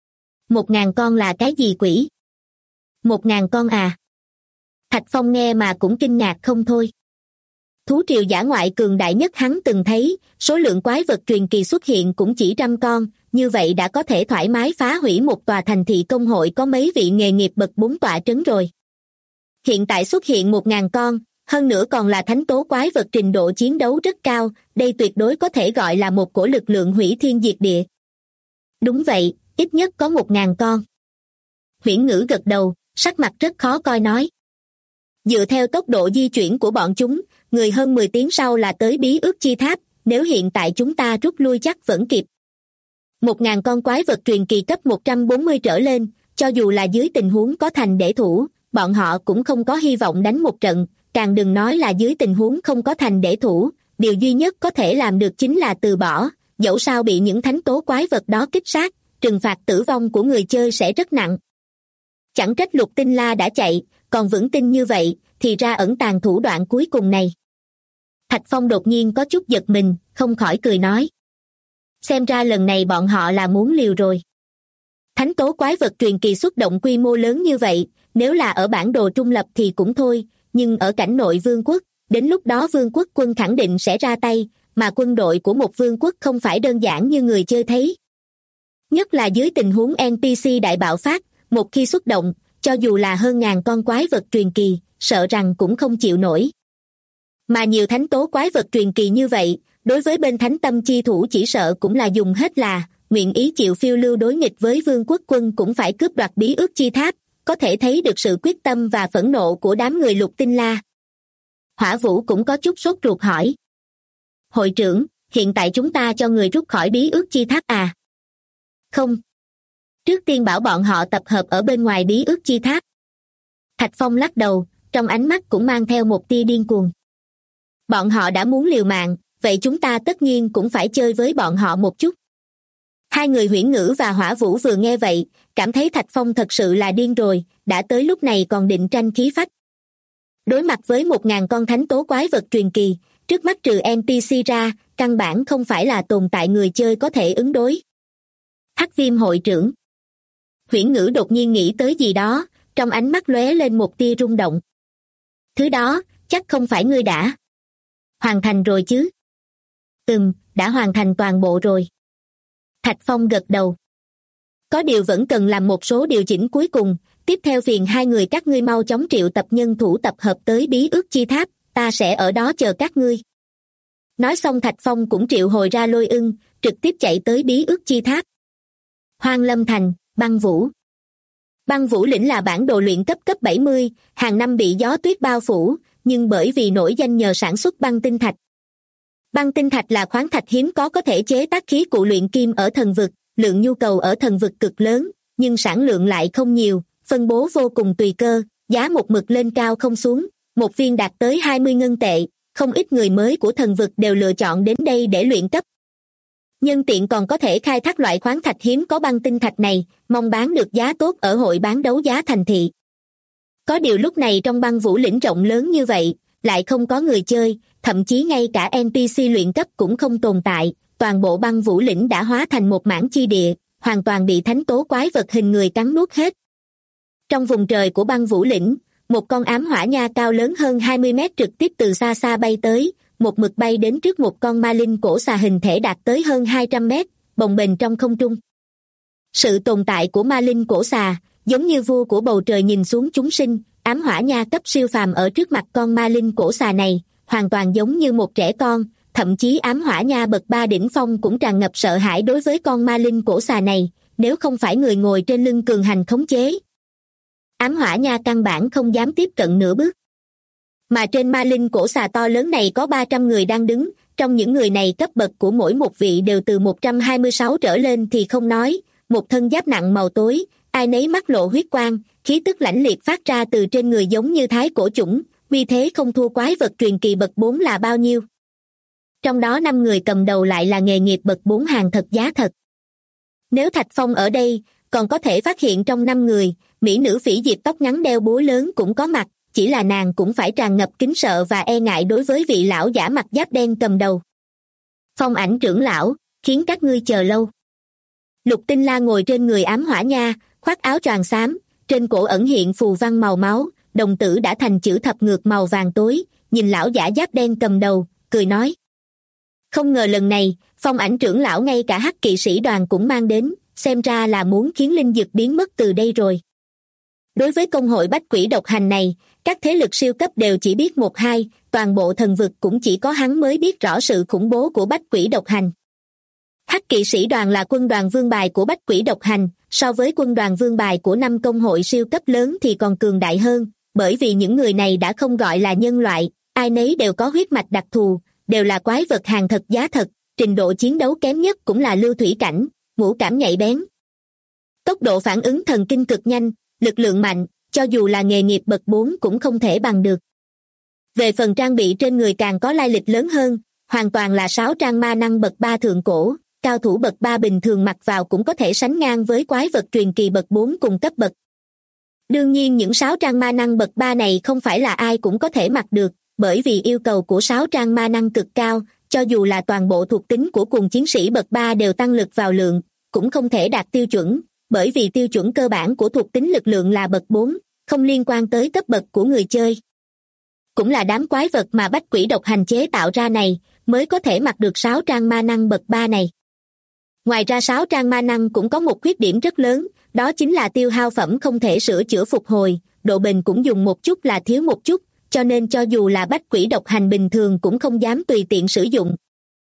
1.000 con là cái gì quỷ? 1.000 con à? Thạch Phong nghe mà cũng kinh ngạc không thôi. Thú triều dã ngoại cường đại nhất hắn từng thấy, số lượng quái vật truyền kỳ xuất hiện cũng chỉ 100 con, như vậy đã có thể thoải mái phá hủy một tòa thành thị công hội có mấy vị nghề nghiệp bậc 4 tọa trấn rồi. Hiện tại xuất hiện 1.000 con, hơn nữa còn là thánh tố quái vật trình độ chiến đấu rất cao, đây tuyệt đối có thể gọi là một cổ lực lượng hủy thiên diệt địa. Đúng vậy, ít nhất có 1.000 con. Huyễn Ngữ gật đầu, sắc mặt rất khó coi nói. Dựa theo tốc độ di chuyển của bọn chúng, người hơn 10 tiếng sau là tới Bí Ước Chi Tháp, nếu hiện tại chúng ta rút lui chắc vẫn kịp. 1.000 con quái vật truyền kỳ cấp 140 trở lên, cho dù là dưới tình huống có thành để thủ, bọn họ cũng không có hy vọng đánh một trận, càng đừng nói là dưới tình huống không có thành để thủ, điều duy nhất có thể làm được chính là từ bỏ, dẫu sao bị những thánh tố quái vật đó kích sát, trừng phạt tử vong của người chơi sẽ rất nặng. Chẳng trách Lục Tinh La đã chạy, còn vững tin như vậy, thì ra ẩn tàng thủ đoạn cuối cùng này. Thạch Phong đột nhiên có chút giật mình, không khỏi cười nói. Xem ra lần này bọn họ là muốn liều rồi. Thánh tố quái vật truyền kỳ xuất động quy mô lớn như vậy, nếu là ở bản đồ trung lập thì cũng thôi, nhưng ở cảnh nội vương quốc, đến lúc đó vương quốc quân khẳng định sẽ ra tay, mà quân đội của một vương quốc không phải đơn giản như người chơi thấy. Nhất là dưới tình huống NPC đại bạo phát, một khi xuất động, cho dù là hơn ngàn con quái vật truyền kỳ, sợ rằng cũng không chịu nổi. Mà nhiều thánh tố quái vật truyền kỳ như vậy, đối với bên thánh tâm chi thủ chỉ sợ cũng là dùng hết là, nguyện ý chịu phiêu lưu đối nghịch với vương quốc quân cũng phải cướp đoạt bí ước chi tháp, có thể thấy được sự quyết tâm và phẫn nộ của đám người Lục Tinh La. Hỏa Vũ cũng có chút sốt ruột hỏi. Hội trưởng, hiện tại chúng ta cho người rút khỏi bí ước chi tháp à? Không. Trước tiên bảo bọn họ tập hợp ở bên ngoài bí ước chi tháp. Thạch Phong lắc đầu, trong ánh mắt cũng mang theo một tia điên cuồng. Bọn họ đã muốn liều mạng, vậy chúng ta tất nhiên cũng phải chơi với bọn họ một chút. Hai người Huyễn Ngữ và Hỏa Vũ vừa nghe vậy, cảm thấy Thạch Phong thật sự là điên rồi, đã tới lúc này còn định tranh khí phách. Đối mặt với 1000 con thánh tố quái vật truyền kỳ, trước mắt trừ NPC ra, căn bản không phải là tồn tại người chơi có thể ứng đối. Hắc Viêm hội trưởng. Huyễn Ngữ đột nhiên nghĩ tới gì đó, trong ánh mắt lóe lên một tia rung động. Thứ đó, chắc không phải ngươi đã hoàn thành rồi chứ? Đã hoàn thành toàn bộ rồi. Thạch Phong gật đầu. Có điều vẫn cần làm một số điều chỉnh cuối cùng, tiếp theo phiền hai người các ngươi mau chóng triệu tập nhân thủ tập hợp tới bí ước chi tháp, ta sẽ ở đó chờ các ngươi. Nói xong Thạch Phong cũng triệu hồi ra Lôi Ưng, trực tiếp chạy tới bí ước chi tháp. Hoang Lâm Thành, Băng Vũ. Băng Vũ lĩnh là bản đồ luyện cấp 70, hàng năm bị gió tuyết bao phủ, nhưng bởi vì nổi danh nhờ sản xuất băng tinh thạch. Băng tinh thạch là khoáng thạch hiếm có thể chế tác khí cụ luyện kim ở thần vực, lượng nhu cầu ở thần vực cực lớn, nhưng sản lượng lại không nhiều, phân bố vô cùng tùy cơ, giá một mực lên cao không xuống, một viên đạt tới 20 ngân tệ, không ít người mới của thần vực đều lựa chọn đến đây để luyện cấp. Nhân tiện còn có thể khai thác loại khoáng thạch hiếm có băng tinh thạch này, mong bán được giá tốt ở hội bán đấu giá thành thị. Có điều lúc này trong Băng Vũ lĩnh rộng lớn như vậy, lại không có người chơi, thậm chí ngay cả NPC luyện cấp cũng không tồn tại, toàn bộ Băng Vũ lĩnh đã hóa thành một mảng chi địa, hoàn toàn bị thánh tố quái vật hình người cắn nuốt hết. Trong vùng trời của Băng Vũ lĩnh, một con ám hỏa nha cao lớn hơn 20 mét trực tiếp từ xa xa bay tới, một mực bay đến trước một con ma linh cổ xà hình thể đạt tới hơn 200 mét, bồng bềnh trong không trung. Sự tồn tại của ma linh cổ xà, giống như vua của bầu trời nhìn xuống chúng sinh, ám hỏa nha cấp siêu phàm ở trước mặt con ma linh cổ xà này, hoàn toàn giống như một trẻ con, thậm chí ám hỏa nha bậc 3 đỉnh phong cũng tràn ngập sợ hãi đối với con ma linh cổ xà này, nếu không phải người ngồi trên lưng cường hành khống chế. Ám hỏa nha căn bản không dám tiếp cận nửa bước. Mà trên ma linh cổ xà to lớn này có 300 người đang đứng, trong những người này cấp bậc của mỗi một vị đều từ 126 trở lên thì không nói, một thân giáp nặng màu tối, ai nấy mắt lộ huyết quang, khí tức lãnh liệt phát ra từ trên người giống như thái cổ chủng, uy thế không thua quái vật truyền kỳ bậc 4 là bao nhiêu. Trong đó 5 người cầm đầu lại là nghề nghiệp bậc 4 hàng thật giá thật. Nếu Thạch Phong ở đây, còn có thể phát hiện trong 5 người, mỹ nữ Phỉ Diệp tóc ngắn đeo búa lớn cũng có mặt, chỉ là nàng cũng phải tràn ngập kính sợ và e ngại đối với vị lão giả mặt giáp đen cầm đầu. Phong Ảnh trưởng lão, khiến các ngươi chờ lâu. Lục Tinh La ngồi trên người ám hỏa nha, khoác áo choàng xám, trên cổ ẩn hiện phù văn màu máu, đồng tử đã thành chữ thập ngược màu vàng tối, nhìn lão giả giáp đen cầm đầu, cười nói. Không ngờ lần này, Phong Ảnh trưởng lão ngay cả Hắc kỵ sĩ đoàn cũng mang đến, xem ra là muốn khiến linh dực biến mất từ đây rồi. Đối với công hội bách quỷ độc hành này, các thế lực siêu cấp đều chỉ biết một hai, toàn bộ thần vực cũng chỉ có hắn mới biết rõ sự khủng bố của bách quỷ độc hành. Hắc kỵ sĩ đoàn là quân đoàn vương bài của bách quỷ độc hành, so với quân đoàn vương bài của 5 công hội siêu cấp lớn thì còn cường đại hơn, bởi vì những người này đã không gọi là nhân loại, ai nấy đều có huyết mạch đặc thù, đều là quái vật hàng thật giá thật, trình độ chiến đấu kém nhất cũng là lưu thủy cảnh, ngũ cảm nhạy bén. Tốc độ phản ứng thần kinh cực nhanh, lực lượng mạnh, cho dù là nghề nghiệp bậc 4 cũng không thể bằng được. Về phần trang bị trên người càng có lai lịch lớn hơn, hoàn toàn là 6 trang ma năng bậc 3 thượng cổ, cao thủ bậc 3 bình thường mặc vào cũng có thể sánh ngang với quái vật truyền kỳ bậc 4 cùng cấp bậc. Đương nhiên những 6 trang ma năng bậc 3 này không phải là ai cũng có thể mặc được, bởi vì yêu cầu của 6 trang ma năng cực cao, cho dù là toàn bộ thuộc tính của cùng chiến sĩ bậc 3 đều tăng lực vào lượng, cũng không thể đạt tiêu chuẩn, bởi vì tiêu chuẩn cơ bản của thuộc tính lực lượng là bậc 4, không liên quan tới cấp bậc của người chơi. Cũng là đám quái vật mà bách quỷ độc hành chế tạo ra này, mới có thể mặc được 6 trang ma năng bậc 3 này. Ngoài ra 6 trang ma năng cũng có một khuyết điểm rất lớn, đó chính là tiêu hao phẩm không thể sửa chữa phục hồi, độ bền cũng dùng một chút là thiếu một chút, cho nên cho dù là bách quỷ độc hành bình thường cũng không dám tùy tiện sử dụng.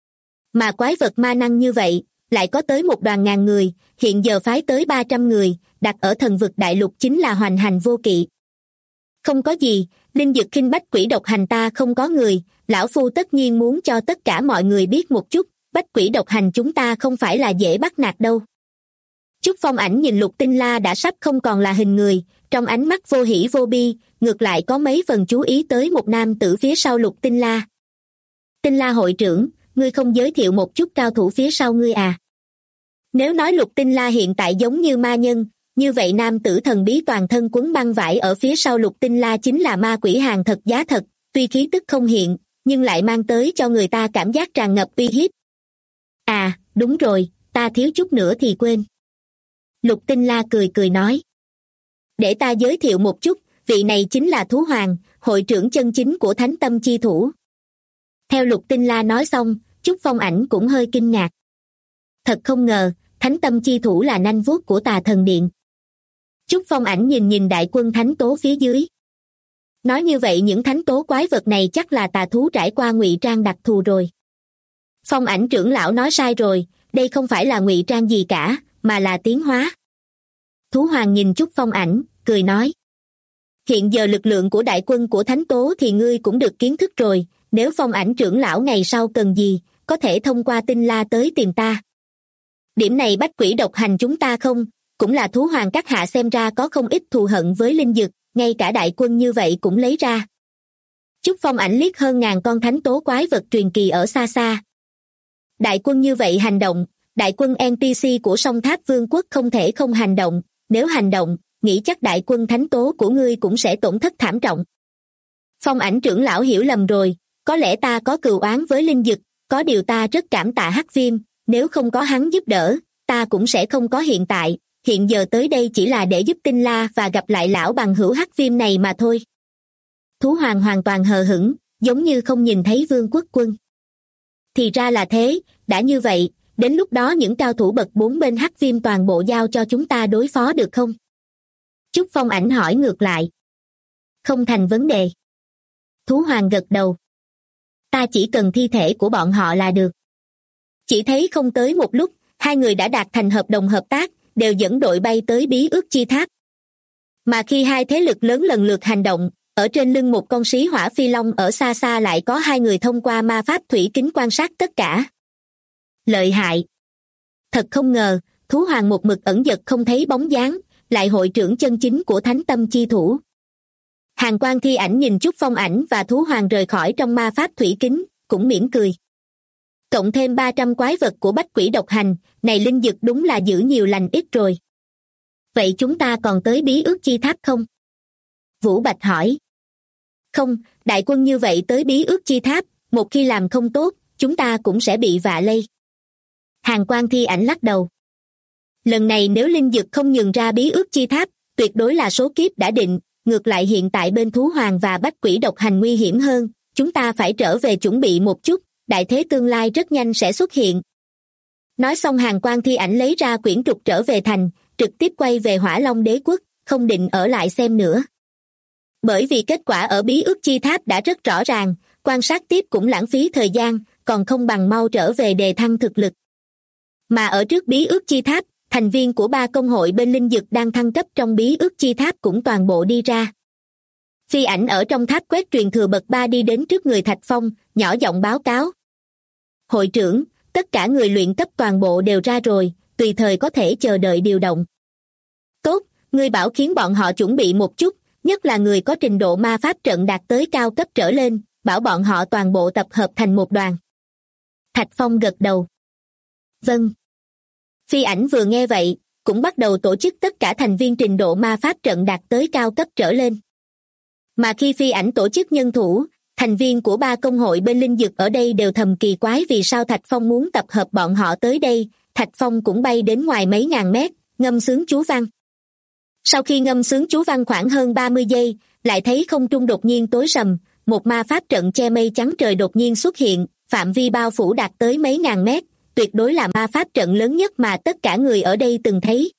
Mà quái vật ma năng như vậy, lại có tới một đoàn ngàn người, hiện giờ phái tới 300 người, đặt ở thần vực đại lục chính là hoành hành vô kỵ. Không có gì, linh dực khinh bách quỷ độc hành ta không có người, lão phu tất nhiên muốn cho tất cả mọi người biết một chút, bách quỷ độc hành chúng ta không phải là dễ bắt nạt đâu. Chúc Phong Ảnh nhìn Lục Tinh La đã sắp không còn là hình người, trong ánh mắt vô hỉ vô bi, ngược lại có mấy phần chú ý tới một nam tử phía sau Lục Tinh La. Tinh La hội trưởng, ngươi không giới thiệu một chút cao thủ phía sau ngươi à? Nếu nói Lục Tinh La hiện tại giống như ma nhân, như vậy nam tử thần bí toàn thân quấn băng vải ở phía sau Lục Tinh La chính là ma quỷ hàng thật giá thật, tuy khí tức không hiện, nhưng lại mang tới cho người ta cảm giác tràn ngập uy hiếp. À, đúng rồi, ta thiếu chút nữa thì quên. Lục Tinh La cười cười nói. Để ta giới thiệu một chút, vị này chính là Thú Hoàng, hội trưởng chân chính của Thánh Tâm Chi Thủ. Theo Lục Tinh La nói xong, Chúc Phong Ảnh cũng hơi kinh ngạc. Thật không ngờ, Thánh Tâm Chi Thủ là nanh vuốt của Tà Thần Điện. Chúc Phong Ảnh nhìn đại quân thánh tố phía dưới. Nói như vậy những thánh tố quái vật này chắc là tà thú trải qua ngụy trang đặc thù rồi. Phong Ảnh trưởng lão nói sai rồi, đây không phải là ngụy trang gì cả, mà là tiến hóa. Thú Hoàng nhìn Chúc Phong Ảnh, cười nói. Hiện giờ lực lượng của đại quân của thánh tố thì ngươi cũng được kiến thức rồi, nếu Phong Ảnh trưởng lão ngày sau cần gì, có thể thông qua Tinh La tới tìm ta. Điểm này bách quỷ độc hành chúng ta không, cũng là Thú Hoàng các hạ xem ra có không ít thù hận với linh dực, ngay cả đại quân như vậy cũng lấy ra. Chúc Phong Ảnh liếc hơn ngàn con thánh tố quái vật truyền kỳ ở xa xa. Đại quân như vậy hành động, đại quân NPC của Song Tháp Vương quốc không thể không hành động, nếu hành động, nghĩ chắc đại quân thánh tố của ngươi cũng sẽ tổn thất thảm trọng. Phong Ảnh trưởng lão hiểu lầm rồi, có lẽ ta có cừu oán với linh dực, có điều ta rất cảm tạ Hắc Viêm, nếu không có hắn giúp đỡ, ta cũng sẽ không có hiện tại, hiện giờ tới đây chỉ là để giúp Tinh La và gặp lại lão bằng hữu Hắc Viêm này mà thôi. Thú Hoàng hoàn toàn hờ hững, giống như không nhìn thấy Vương quốc quân. Thì ra là thế, đã như vậy, đến lúc đó những cao thủ bậc 4 bên Hắc Viêm toàn bộ giao cho chúng ta đối phó được không? Chúc Phong Ảnh hỏi ngược lại. Không thành vấn đề. Thú Hoàng gật đầu. Ta chỉ cần thi thể của bọn họ là được. Chỉ thấy không tới một lúc, hai người đã đạt thành hợp đồng hợp tác, đều dẫn đội bay tới Bí Ước Chi Tháp. Mà khi hai thế lực lớn lần lượt hành động, ở trên lưng một con xí hỏa phi long ở xa xa lại có hai người thông qua ma pháp thủy kính quan sát tất cả. Lợi hại. Thật không ngờ, Thú Hoàng một mực ẩn dật không thấy bóng dáng, lại hội trưởng chân chính của Thánh Tâm Chi Thủ. Hàn Quang Thi Ảnh nhìn Chúc Phong Ảnh và Thú Hoàng rời khỏi trong ma pháp thủy kính, cũng mỉm cười. Cộng thêm 300 quái vật của bách quỷ độc hành, này linh dực đúng là giữ nhiều lành ít rồi. Vậy chúng ta còn tới Bí Ước Chi Tháp không? Vũ Bạch hỏi. Không, đại quân như vậy tới Bí Ước Chi Tháp, một khi làm không tốt, chúng ta cũng sẽ bị vạ lây. Hàn Quang Thi Ảnh lắc đầu. Lần này nếu linh dực không nhường ra Bí Ước Chi Tháp, tuyệt đối là số kiếp đã định, ngược lại hiện tại bên Thú Hoàng và bách quỷ độc hành nguy hiểm hơn, chúng ta phải trở về chuẩn bị một chút, đại thế tương lai rất nhanh sẽ xuất hiện. Nói xong Hàn Quang Thi Ảnh lấy ra quyển trục trở về thành, trực tiếp quay về Hỏa Long Đế quốc, không định ở lại xem nữa. Bởi vì kết quả ở Bí Ước Chi Tháp đã rất rõ ràng, quan sát tiếp cũng lãng phí thời gian, còn không bằng mau trở về đề thăng thực lực. Mà ở trước Bí Ước Chi Tháp, thành viên của 3 công hội bên linh dực đang thăng cấp trong Bí Ước Chi Tháp cũng toàn bộ đi ra. Phi Ảnh ở trong tháp quét truyền thừa bậc 3 đi đến trước người Thạch Phong, nhỏ giọng báo cáo. Hội trưởng, tất cả người luyện cấp toàn bộ đều ra rồi, tùy thời có thể chờ đợi điều động. Tốt, ngươi bảo khiến bọn họ chuẩn bị một chút, nhất là người có trình độ ma pháp trận đạt tới cao cấp trở lên, bảo bọn họ toàn bộ tập hợp thành một đoàn. Thạch Phong gật đầu. Vâng. Phi Ảnh vừa nghe vậy, cũng bắt đầu tổ chức tất cả thành viên trình độ ma pháp trận đạt tới cao cấp trở lên. Mà khi Phi Ảnh tổ chức nhân thủ, thành viên của 3 công hội bên linh dực ở đây đều thầm kỳ quái vì sao Thạch Phong muốn tập hợp bọn họ tới đây. Thạch Phong cũng bay đến ngoài mấy ngàn mét, ngâm sướng chú văn. Sau khi ngâm sướng chú văn khoảng hơn 30 giây, lại thấy không trung đột nhiên tối sầm, một ma pháp trận che mây chắn trời đột nhiên xuất hiện, phạm vi bao phủ đạt tới mấy ngàn mét, tuyệt đối là ma pháp trận lớn nhất mà tất cả người ở đây từng thấy.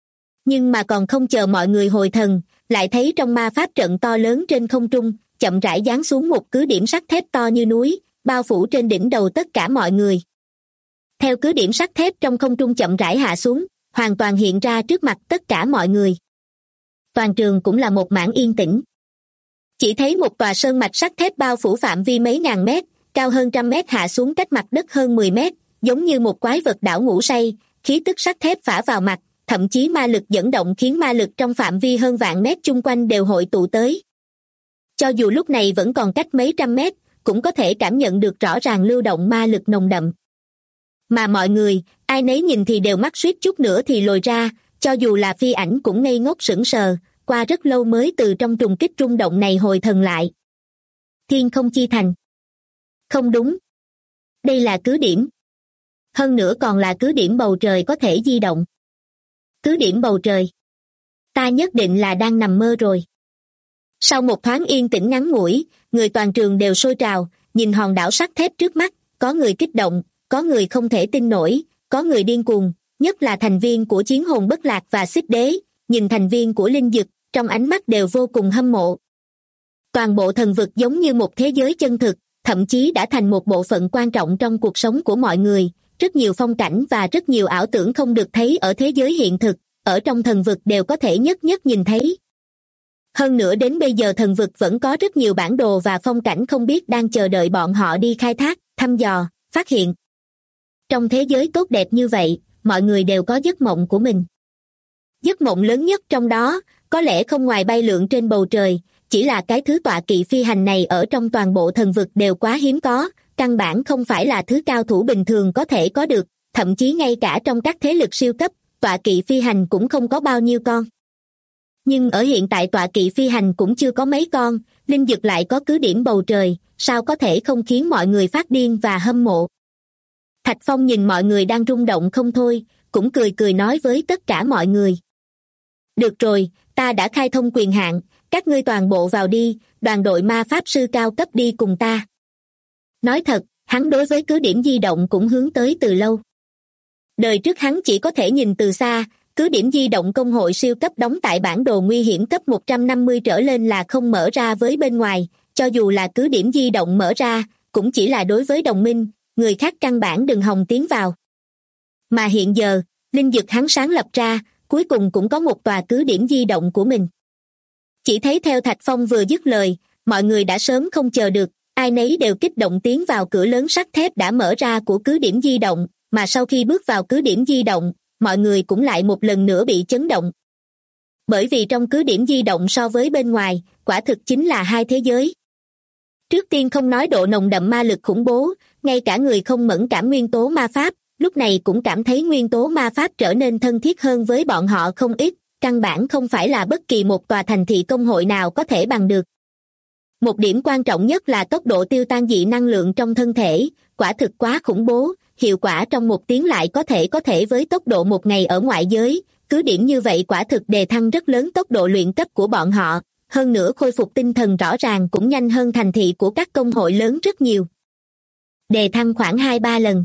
Nhưng mà còn không chờ mọi người hồi thần, lại thấy trong ma pháp trận to lớn trên không trung, chậm rãi giáng xuống một cứ điểm sắt thép to như núi, bao phủ trên đỉnh đầu tất cả mọi người. Theo cứ điểm sắt thép trong không trung chậm rãi hạ xuống, hoàn toàn hiện ra trước mặt tất cả mọi người. Toàn trường cũng là một mảng yên tĩnh. Chỉ thấy một tòa sơn mạch sắt thép bao phủ phạm vi mấy ngàn mét, cao hơn trăm mét hạ xuống cách mặt đất hơn 10 mét, giống như một quái vật đảo ngủ say, khí tức sắt thép phả vào mặt, thậm chí ma lực dẫn động khiến ma lực trong phạm vi hơn vạn mét chung quanh đều hội tụ tới. Cho dù lúc này vẫn còn cách mấy trăm mét, cũng có thể cảm nhận được rõ ràng lưu động ma lực nồng đậm. Mà mọi người, ai nấy nhìn thì đều mắt suýt chút nữa thì lồi ra, cho dù là Phi Ảnh cũng ngây ngốc sững sờ, qua rất lâu mới từ trong trùng kích rung động này hồi thần lại. Thiên không chi thành. Không đúng. Đây là cứ điểm. Hơn nữa còn là cứ điểm bầu trời có thể di động. Cứ điểm bầu trời. Ta nhất định là đang nằm mơ rồi. Sau một thoáng yên tĩnh ngắn ngủi, người toàn trường đều sôi trào, nhìn hòn đảo sắt thép trước mắt, có người kích động, có người không thể tin nổi, có người điên cuồng, nhất là thành viên của Chiến Hồn Bất Lạc và Xích Đế, nhìn thành viên của Linh Dực, trong ánh mắt đều vô cùng hâm mộ. Toàn bộ thần vực giống như một thế giới chân thực, thậm chí đã thành một bộ phận quan trọng trong cuộc sống của mọi người, rất nhiều phong cảnh và rất nhiều ảo tưởng không được thấy ở thế giới hiện thực, ở trong thần vực đều có thể nhất nhất nhìn thấy. Hơn nữa đến bây giờ thần vực vẫn có rất nhiều bản đồ và phong cảnh không biết đang chờ đợi bọn họ đi khai thác, thăm dò, phát hiện. Trong thế giới tốt đẹp như vậy, mọi người đều có giấc mộng của mình. Giấc mộng lớn nhất trong đó, có lẽ không ngoài bay lượn trên bầu trời, chỉ là cái thứ tọa kỵ phi hành này ở trong toàn bộ thần vực đều quá hiếm có, căn bản không phải là thứ cao thủ bình thường có thể có được, thậm chí ngay cả trong các thế lực siêu cấp, tọa kỵ phi hành cũng không có bao nhiêu con. Nhưng ở hiện tại tọa kỵ phi hành cũng chưa có mấy con, Linh Dực lại có cứ điểm bầu trời, sao có thể không khiến mọi người phát điên và hâm mộ. Thạch Phong nhìn mọi người đang rung động không thôi, cũng cười cười nói với tất cả mọi người. Được rồi, ta đã khai thông quyền hạn, các ngươi toàn bộ vào đi, đoàn đội ma pháp sư cao cấp đi cùng ta. Nói thật, hắn đối với cứ điểm di động cũng hướng tới từ lâu. Đời trước hắn chỉ có thể nhìn từ xa, cứ điểm di động công hội siêu cấp đóng tại bản đồ nguy hiểm cấp 150 trở lên là không mở ra với bên ngoài, cho dù là cứ điểm di động mở ra, cũng chỉ là đối với đồng minh, người khác căn bản đừng hòng tiến vào. Mà hiện giờ, Linh Dực hắn sáng lập ra, cuối cùng cũng có một tòa cứ điểm di động của mình. Chỉ thấy theo Thạch Phong vừa dứt lời, mọi người đã sớm không chờ được, ai nấy đều kích động tiến vào cửa lớn sắt thép đã mở ra của cứ điểm di động, mà sau khi bước vào cứ điểm di động, mọi người cũng lại một lần nữa bị chấn động. Bởi vì trong cứ điểm di động so với bên ngoài, quả thực chính là hai thế giới. Trước tiên không nói độ nồng đậm ma lực khủng bố, ngay cả người không mẫn cảm nguyên tố ma pháp, lúc này cũng cảm thấy nguyên tố ma pháp trở nên thân thiết hơn với bọn họ không ít, căn bản không phải là bất kỳ một tòa thành thị công hội nào có thể bằng được. Một điểm quan trọng nhất là tốc độ tiêu tan dị năng lượng trong thân thể, quả thực quá khủng bố, hiệu quả trong một tiếng lại có thể với tốc độ một ngày ở ngoại giới, cứ điểm như vậy quả thực đề thăng rất lớn tốc độ luyện cấp của bọn họ, hơn nữa khôi phục tinh thần rõ ràng cũng nhanh hơn thành thị của các công hội lớn rất nhiều. Đề thăng khoảng 2-3 lần.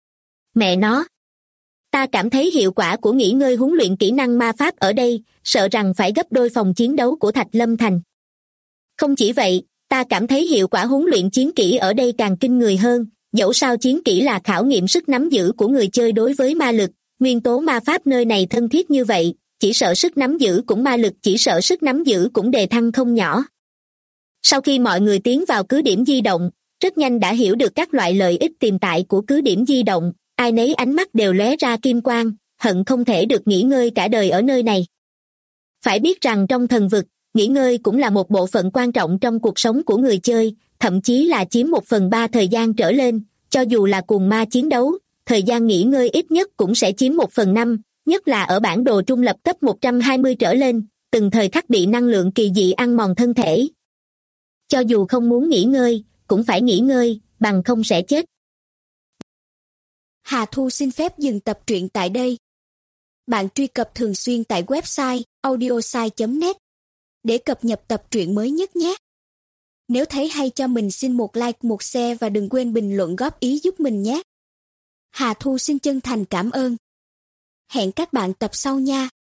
Mẹ nó! Ta cảm thấy hiệu quả của nghỉ ngơi huấn luyện kỹ năng ma pháp ở đây, sợ rằng phải gấp đôi phòng chiến đấu của Thạch Lâm Thành. Không chỉ vậy, ta cảm thấy hiệu quả huấn luyện chiến kỹ ở đây càng kinh người hơn, dẫu sao chiến kỹ là khảo nghiệm sức nắm giữ của người chơi đối với ma lực, nguyên tố ma pháp nơi này thân thiết như vậy, chỉ sợ sức nắm giữ cũng ma lực chỉ sợ sức nắm giữ cũng đề thăng không nhỏ. Sau khi mọi người tiến vào cứ điểm di động, rất nhanh đã hiểu được các loại lợi ích tiềm tại của cứ điểm di động, ai nấy ánh mắt đều lóe ra kim quang, hận không thể được nghỉ ngơi cả đời ở nơi này. Phải biết rằng trong thần vực, nghỉ ngơi cũng là một bộ phận quan trọng trong cuộc sống của người chơi, thậm chí là chiếm 1/3 thời gian trở lên, cho dù là cuồng ma chiến đấu, thời gian nghỉ ngơi ít nhất cũng sẽ chiếm 1/5, nhất là ở bản đồ trung lập cấp 120 trở lên, từng thời khắc bị năng lượng kỳ dị ăn mòn thân thể. Cho dù không muốn nghỉ ngơi, cũng phải nghỉ ngơi, bằng không sẽ chết. Hà Thu xin phép dừng tập truyện tại đây. bạn truy cập thường xuyên tại website audiosai.net để cập nhật tập truyện mới nhất nhé. Nếu thấy hay cho mình xin một like, một share và đừng quên bình luận góp ý giúp mình nhé. Hà Thu xin chân thành cảm ơn. Hẹn các bạn tập sau nha.